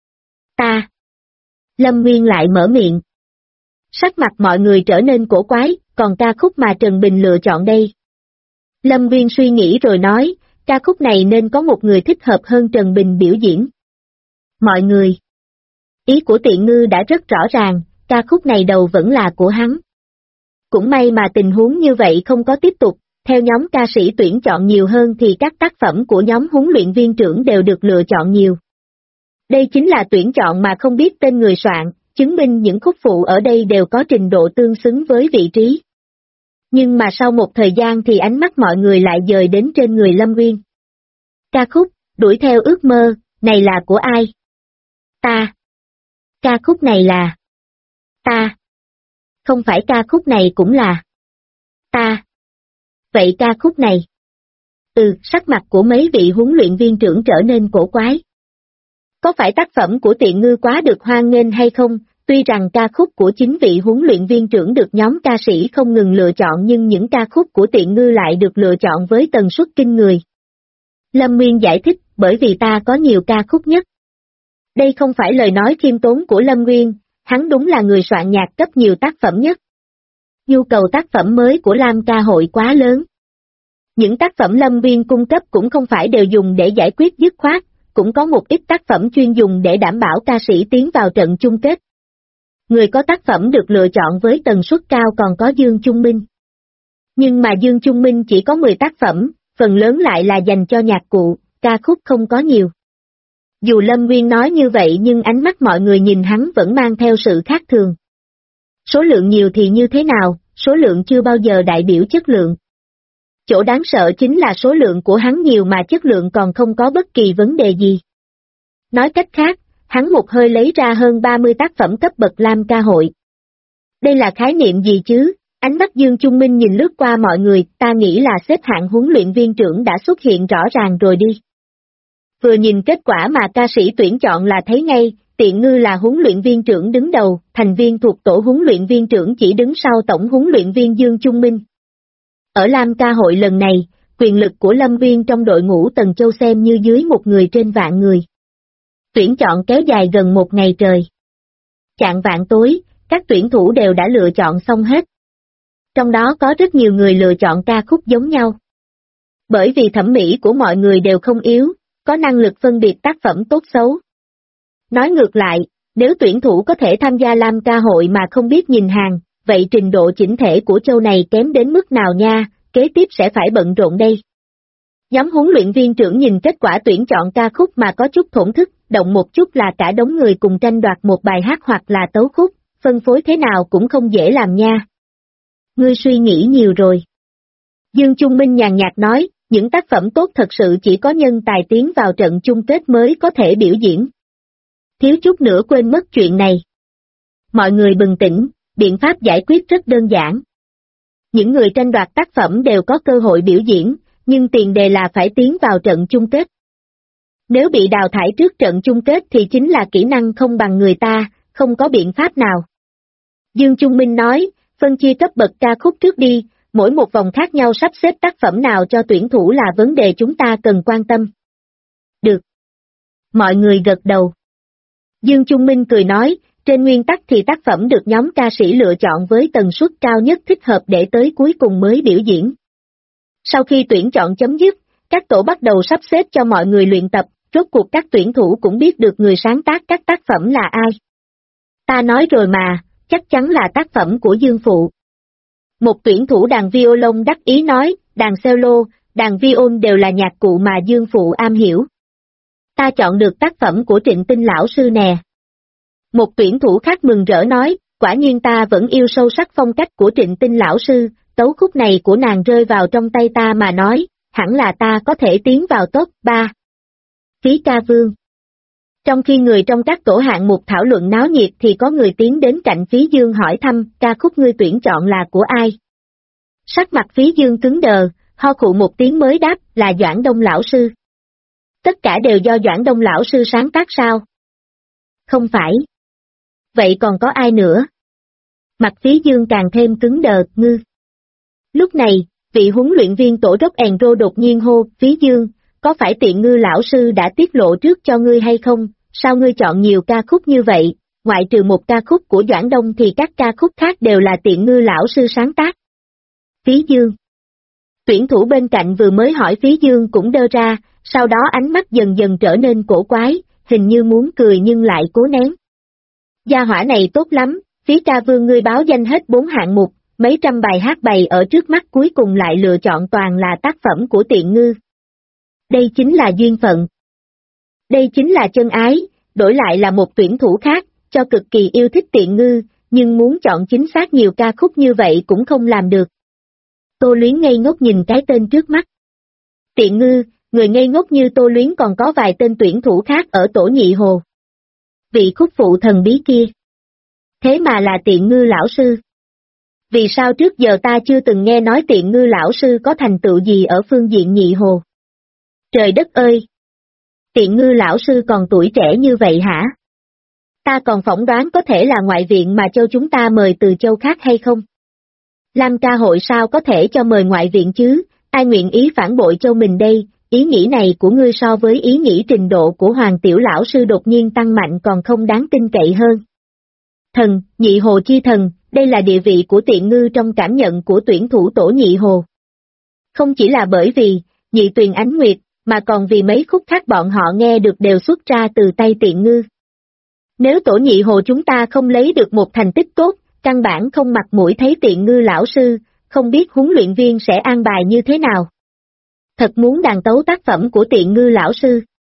Ta. Lâm Nguyên lại mở miệng. Sắc mặt mọi người trở nên cổ quái, còn ca khúc mà Trần Bình lựa chọn đây. Lâm Nguyên suy nghĩ rồi nói, ca khúc này nên có một người thích hợp hơn Trần Bình biểu diễn. Mọi người. Ý của Tiện Ngư đã rất rõ ràng, ca khúc này đầu vẫn là của hắn. Cũng may mà tình huống như vậy không có tiếp tục, theo nhóm ca sĩ tuyển chọn nhiều hơn thì các tác phẩm của nhóm huấn luyện viên trưởng đều được lựa chọn nhiều. Đây chính là tuyển chọn mà không biết tên người soạn, chứng minh những khúc phụ ở đây đều có trình độ tương xứng với vị trí. Nhưng mà sau một thời gian thì ánh mắt mọi người lại dời đến trên người Lâm Nguyên. Ca khúc, Đuổi Theo Ước Mơ, này là của ai? Ta. Ca khúc này là... Ta. Không phải ca khúc này cũng là... Ta. Vậy ca khúc này? Sắc mặt của mấy vị huấn luyện viên trưởng trở nên cổ quái. Có phải tác phẩm của Tiện Ngư quá được hoan nghênh hay không? Tuy rằng ca khúc của chính vị huấn luyện viên trưởng được nhóm ca sĩ không ngừng lựa chọn nhưng những ca khúc của Tiện Ngư lại được lựa chọn với tần suất kinh người. Lâm Nguyên giải thích, bởi vì ta có nhiều ca khúc nhất. Đây không phải lời nói khiêm tốn của Lâm Nguyên, hắn đúng là người soạn nhạc cấp nhiều tác phẩm nhất. Nhu cầu tác phẩm mới của Lam ca hội quá lớn. Những tác phẩm Lâm Nguyên cung cấp cũng không phải đều dùng để giải quyết dứt khoát, cũng có một ít tác phẩm chuyên dùng để đảm bảo ca sĩ tiến vào trận chung kết. Người có tác phẩm được lựa chọn với tần suất cao còn có Dương Chung Minh. Nhưng mà Dương Chung Minh chỉ có 10 tác phẩm, phần lớn lại là dành cho nhạc cụ, ca khúc không có nhiều. Dù Lâm Nguyên nói như vậy nhưng ánh mắt mọi người nhìn hắn vẫn mang theo sự khác thường. Số lượng nhiều thì như thế nào, số lượng chưa bao giờ đại biểu chất lượng. Chỗ đáng sợ chính là số lượng của hắn nhiều mà chất lượng còn không có bất kỳ vấn đề gì. Nói cách khác, hắn một hơi lấy ra hơn 30 tác phẩm cấp bậc Lam ca hội. Đây là khái niệm gì chứ? Ánh mắt Dương Chung Minh nhìn lướt qua mọi người, ta nghĩ là xếp hạng huấn luyện viên trưởng đã xuất hiện rõ ràng rồi đi. Vừa nhìn kết quả mà ca sĩ tuyển chọn là thấy ngay, Tiện Ngư là huấn luyện viên trưởng đứng đầu, thành viên thuộc tổ huấn luyện viên trưởng chỉ đứng sau tổng huấn luyện viên Dương Chung Minh. Ở Lam ca hội lần này, quyền lực của Lâm Viên trong đội ngũ Tần Châu xem như dưới một người trên vạn người. Tuyển chọn kéo dài gần một ngày trời. Chạng vạn tối, các tuyển thủ đều đã lựa chọn xong hết. Trong đó có rất nhiều người lựa chọn ca khúc giống nhau. Bởi vì thẩm mỹ của mọi người đều không yếu, có năng lực phân biệt tác phẩm tốt xấu. Nói ngược lại, nếu tuyển thủ có thể tham gia Lam ca hội mà không biết nhìn hàng, vậy trình độ chỉnh thể của châu này kém đến mức nào nha, kế tiếp sẽ phải bận rộn đây. Nhóm huấn luyện viên trưởng nhìn kết quả tuyển chọn ca khúc mà có chút thổn thức, động một chút là cả đống người cùng tranh đoạt một bài hát hoặc là tấu khúc, phân phối thế nào cũng không dễ làm nha. Ngươi suy nghĩ nhiều rồi. Dương Chung Minh nhàn nhạt nói, những tác phẩm tốt thật sự chỉ có nhân tài tiến vào trận chung kết mới có thể biểu diễn. Thiếu chút nữa quên mất chuyện này. Mọi người bừng tỉnh, biện pháp giải quyết rất đơn giản. Những người tranh đoạt tác phẩm đều có cơ hội biểu diễn, nhưng tiền đề là phải tiến vào trận chung kết. Nếu bị đào thải trước trận chung kết thì chính là kỹ năng không bằng người ta, không có biện pháp nào. Dương Chung Minh nói, phân chia cấp bậc ca khúc trước đi, mỗi một vòng khác nhau sắp xếp tác phẩm nào cho tuyển thủ là vấn đề chúng ta cần quan tâm. Được. Mọi người gật đầu. Dương Chung Minh cười nói, trên nguyên tắc thì tác phẩm được nhóm ca sĩ lựa chọn với tần suất cao nhất thích hợp để tới cuối cùng mới biểu diễn. Sau khi tuyển chọn chấm dứt, các tổ bắt đầu sắp xếp cho mọi người luyện tập, rốt cuộc các tuyển thủ cũng biết được người sáng tác các tác phẩm là ai. Ta nói rồi mà, chắc chắn là tác phẩm của Dương Phụ. Một tuyển thủ đàn violon đắc ý nói, đàn cello, đàn violon đều là nhạc cụ mà Dương Phụ am hiểu. Ta chọn được tác phẩm của Trịnh Tinh lão sư nè. Một tuyển thủ khác mừng rỡ nói, quả nhiên ta vẫn yêu sâu sắc phong cách của Trịnh Tinh lão sư, tấu khúc này của nàng rơi vào trong tay ta mà nói, hẳn là ta có thể tiến vào top 3. Phí Ca Vương. Trong khi người trong các tổ hạng mục thảo luận náo nhiệt thì có người tiến đến cạnh Phí Dương hỏi thăm, ca khúc ngươi tuyển chọn là của ai? Sắc mặt Phí Dương cứng đờ, ho khụ một tiếng mới đáp, là Doãn Đông lão sư. Tất cả đều do Doãn Đông lão sư sáng tác sao? Không phải. Vậy còn có ai nữa? Mặt Phí Dương càng thêm cứng đờ, ngư. Lúc này, vị huấn luyện viên tổ Rock and Roll đột nhiên hô, Phí Dương, có phải Tiện Ngư lão sư đã tiết lộ trước cho ngươi hay không, sao ngươi chọn nhiều ca khúc như vậy, ngoại trừ một ca khúc của Doãn Đông thì các ca khúc khác đều là Tiện Ngư lão sư sáng tác. Phí Dương. Tuyển thủ bên cạnh vừa mới hỏi Phí Dương cũng đơ ra, sau đó ánh mắt dần dần trở nên cổ quái, hình như muốn cười nhưng lại cố nén. Gia hỏa này tốt lắm, Phí Ca Vương ngươi báo danh hết 4 hạng mục, mấy trăm bài hát bày ở trước mắt cuối cùng lại lựa chọn toàn là tác phẩm của Tiện Ngư. Đây chính là duyên phận. Đây chính là chân ái, đổi lại là một tuyển thủ khác, cho cực kỳ yêu thích Tiện Ngư, nhưng muốn chọn chính xác nhiều ca khúc như vậy cũng không làm được. Tô Luyến ngây ngốc nhìn cái tên trước mắt. Tiện Ngư, người ngây ngốc như Tô Luyến còn có vài tên tuyển thủ khác ở tổ Nhị Hồ. Vị khúc phụ thần bí kia. Thế mà là Tiện Ngư lão sư. Vì sao trước giờ ta chưa từng nghe nói Tiện Ngư lão sư có thành tựu gì ở phương diện Nhị Hồ? Trời đất ơi! Tiện Ngư lão sư còn tuổi trẻ như vậy hả? Ta còn phỏng đoán có thể là ngoại viện mà châu chúng ta mời từ châu khác hay không? Lam ca hội sao có thể cho mời ngoại viện chứ, ai nguyện ý phản bội châu mình đây, ý nghĩ này của ngươi so với ý nghĩ trình độ của Hoàng Tiểu lão sư đột nhiên tăng mạnh còn không đáng tin cậy hơn. Thần, Nhị Hồ chi thần, đây là địa vị của Tiện Ngư trong cảm nhận của tuyển thủ tổ Nhị Hồ. Không chỉ là bởi vì, Nhị Tuyền Ánh Nguyệt, mà còn vì mấy khúc khác bọn họ nghe được đều xuất ra từ tay Tiện Ngư. Nếu Tổ Nhị Hồ chúng ta không lấy được một thành tích tốt, căn bản không mặt mũi thấy Tiện Ngư lão sư, không biết huấn luyện viên sẽ an bài như thế nào. Thật muốn đàn tấu tác phẩm của Tiện Ngư lão sư.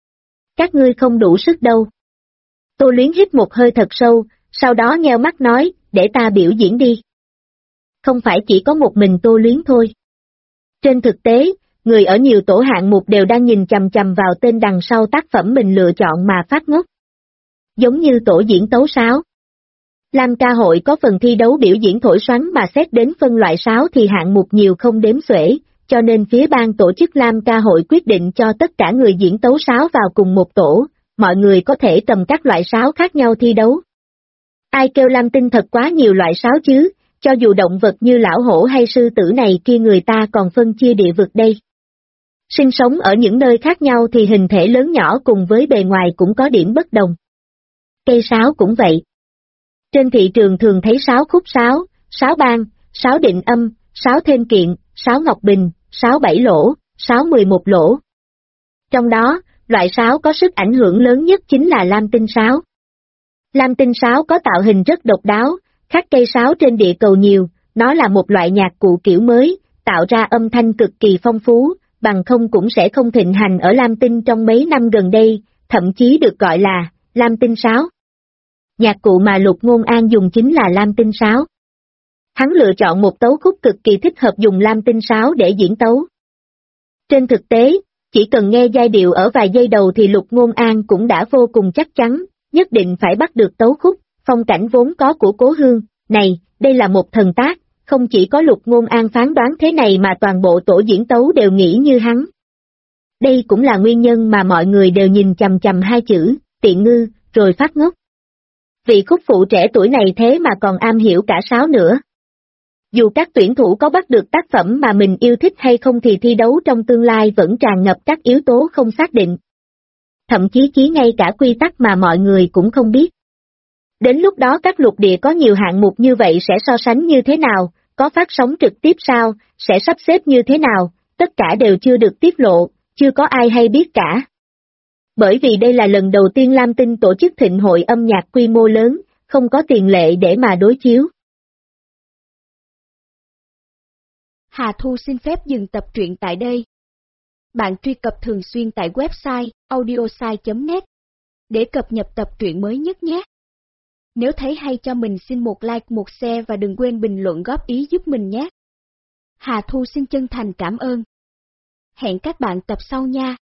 Các ngươi không đủ sức đâu. Tô Luyến hít một hơi thật sâu, sau đó nheo mắt nói, để ta biểu diễn đi. Không phải chỉ có một mình Tô Luyến thôi. Trên thực tế, người ở nhiều tổ hạng mục đều đang nhìn chằm chằm vào tên đằng sau tác phẩm mình lựa chọn mà phát ngốc. Giống như tổ diễn tấu sáo. Lam ca hội có phần thi đấu biểu diễn thổi xoắn mà xét đến phân loại sáo thì hạng mục nhiều không đếm xuể, cho nên phía ban tổ chức Lam ca hội quyết định cho tất cả người diễn tấu sáo vào cùng một tổ, mọi người có thể cầm các loại sáo khác nhau thi đấu. Ai kêu Lam Tinh thật quá nhiều loại sáo chứ, cho dù động vật như lão hổ hay sư tử này kia người ta còn phân chia địa vực đây. Sinh sống ở những nơi khác nhau thì hình thể lớn nhỏ cùng với bề ngoài cũng có điểm bất đồng. Cây sáo cũng vậy. Trên thị trường thường thấy sáo khúc sáo, sáo ban, sáo định âm, sáo thêm kiện, sáo ngọc bình, sáo 7 lỗ, sáo 11 lỗ. Trong đó, loại sáo có sức ảnh hưởng lớn nhất chính là lam tinh sáo. Lam tinh sáo có tạo hình rất độc đáo, khác cây sáo trên địa cầu nhiều, nó là một loại nhạc cụ kiểu mới, tạo ra âm thanh cực kỳ phong phú, bằng không cũng sẽ không thịnh hành ở Lam Tinh trong mấy năm gần đây, thậm chí được gọi là Lam Tinh sáo. Nhạc cụ mà Lục Ngôn An dùng chính là Lam Tinh sáo. Hắn lựa chọn một tấu khúc cực kỳ thích hợp dùng Lam Tinh sáo để diễn tấu. Trên thực tế, chỉ cần nghe giai điệu ở vài giây đầu thì Lục Ngôn An cũng đã vô cùng chắc chắn, nhất định phải bắt được tấu khúc, phong cảnh vốn có của Cố Hương. Này, đây là một thần tác, không chỉ có Lục Ngôn An phán đoán thế này mà toàn bộ tổ diễn tấu đều nghĩ như hắn. Đây cũng là nguyên nhân mà mọi người đều nhìn chằm chằm hai chữ, Tiện Ngư, rồi phát ngốc. Vị khúc phụ trẻ tuổi này thế mà còn am hiểu cả sáo nữa. Dù các tuyển thủ có bắt được tác phẩm mà mình yêu thích hay không thì thi đấu trong tương lai vẫn tràn ngập các yếu tố không xác định. Thậm chí ngay cả quy tắc mà mọi người cũng không biết. Đến lúc đó các lục địa có nhiều hạng mục như vậy sẽ so sánh như thế nào, có phát sóng trực tiếp sao, sẽ sắp xếp như thế nào, tất cả đều chưa được tiết lộ, chưa có ai hay biết cả. Bởi vì đây là lần đầu tiên Lam Tinh tổ chức thịnh hội âm nhạc quy mô lớn, không có tiền lệ để mà đối chiếu. Hà Thu xin phép dừng tập truyện tại đây. Bạn truy cập thường xuyên tại website audiosai.net để cập nhật tập truyện mới nhất nhé. Nếu thấy hay cho mình xin một like, một share và đừng quên bình luận góp ý giúp mình nhé. Hà Thu xin chân thành cảm ơn. Hẹn các bạn tập sau nha.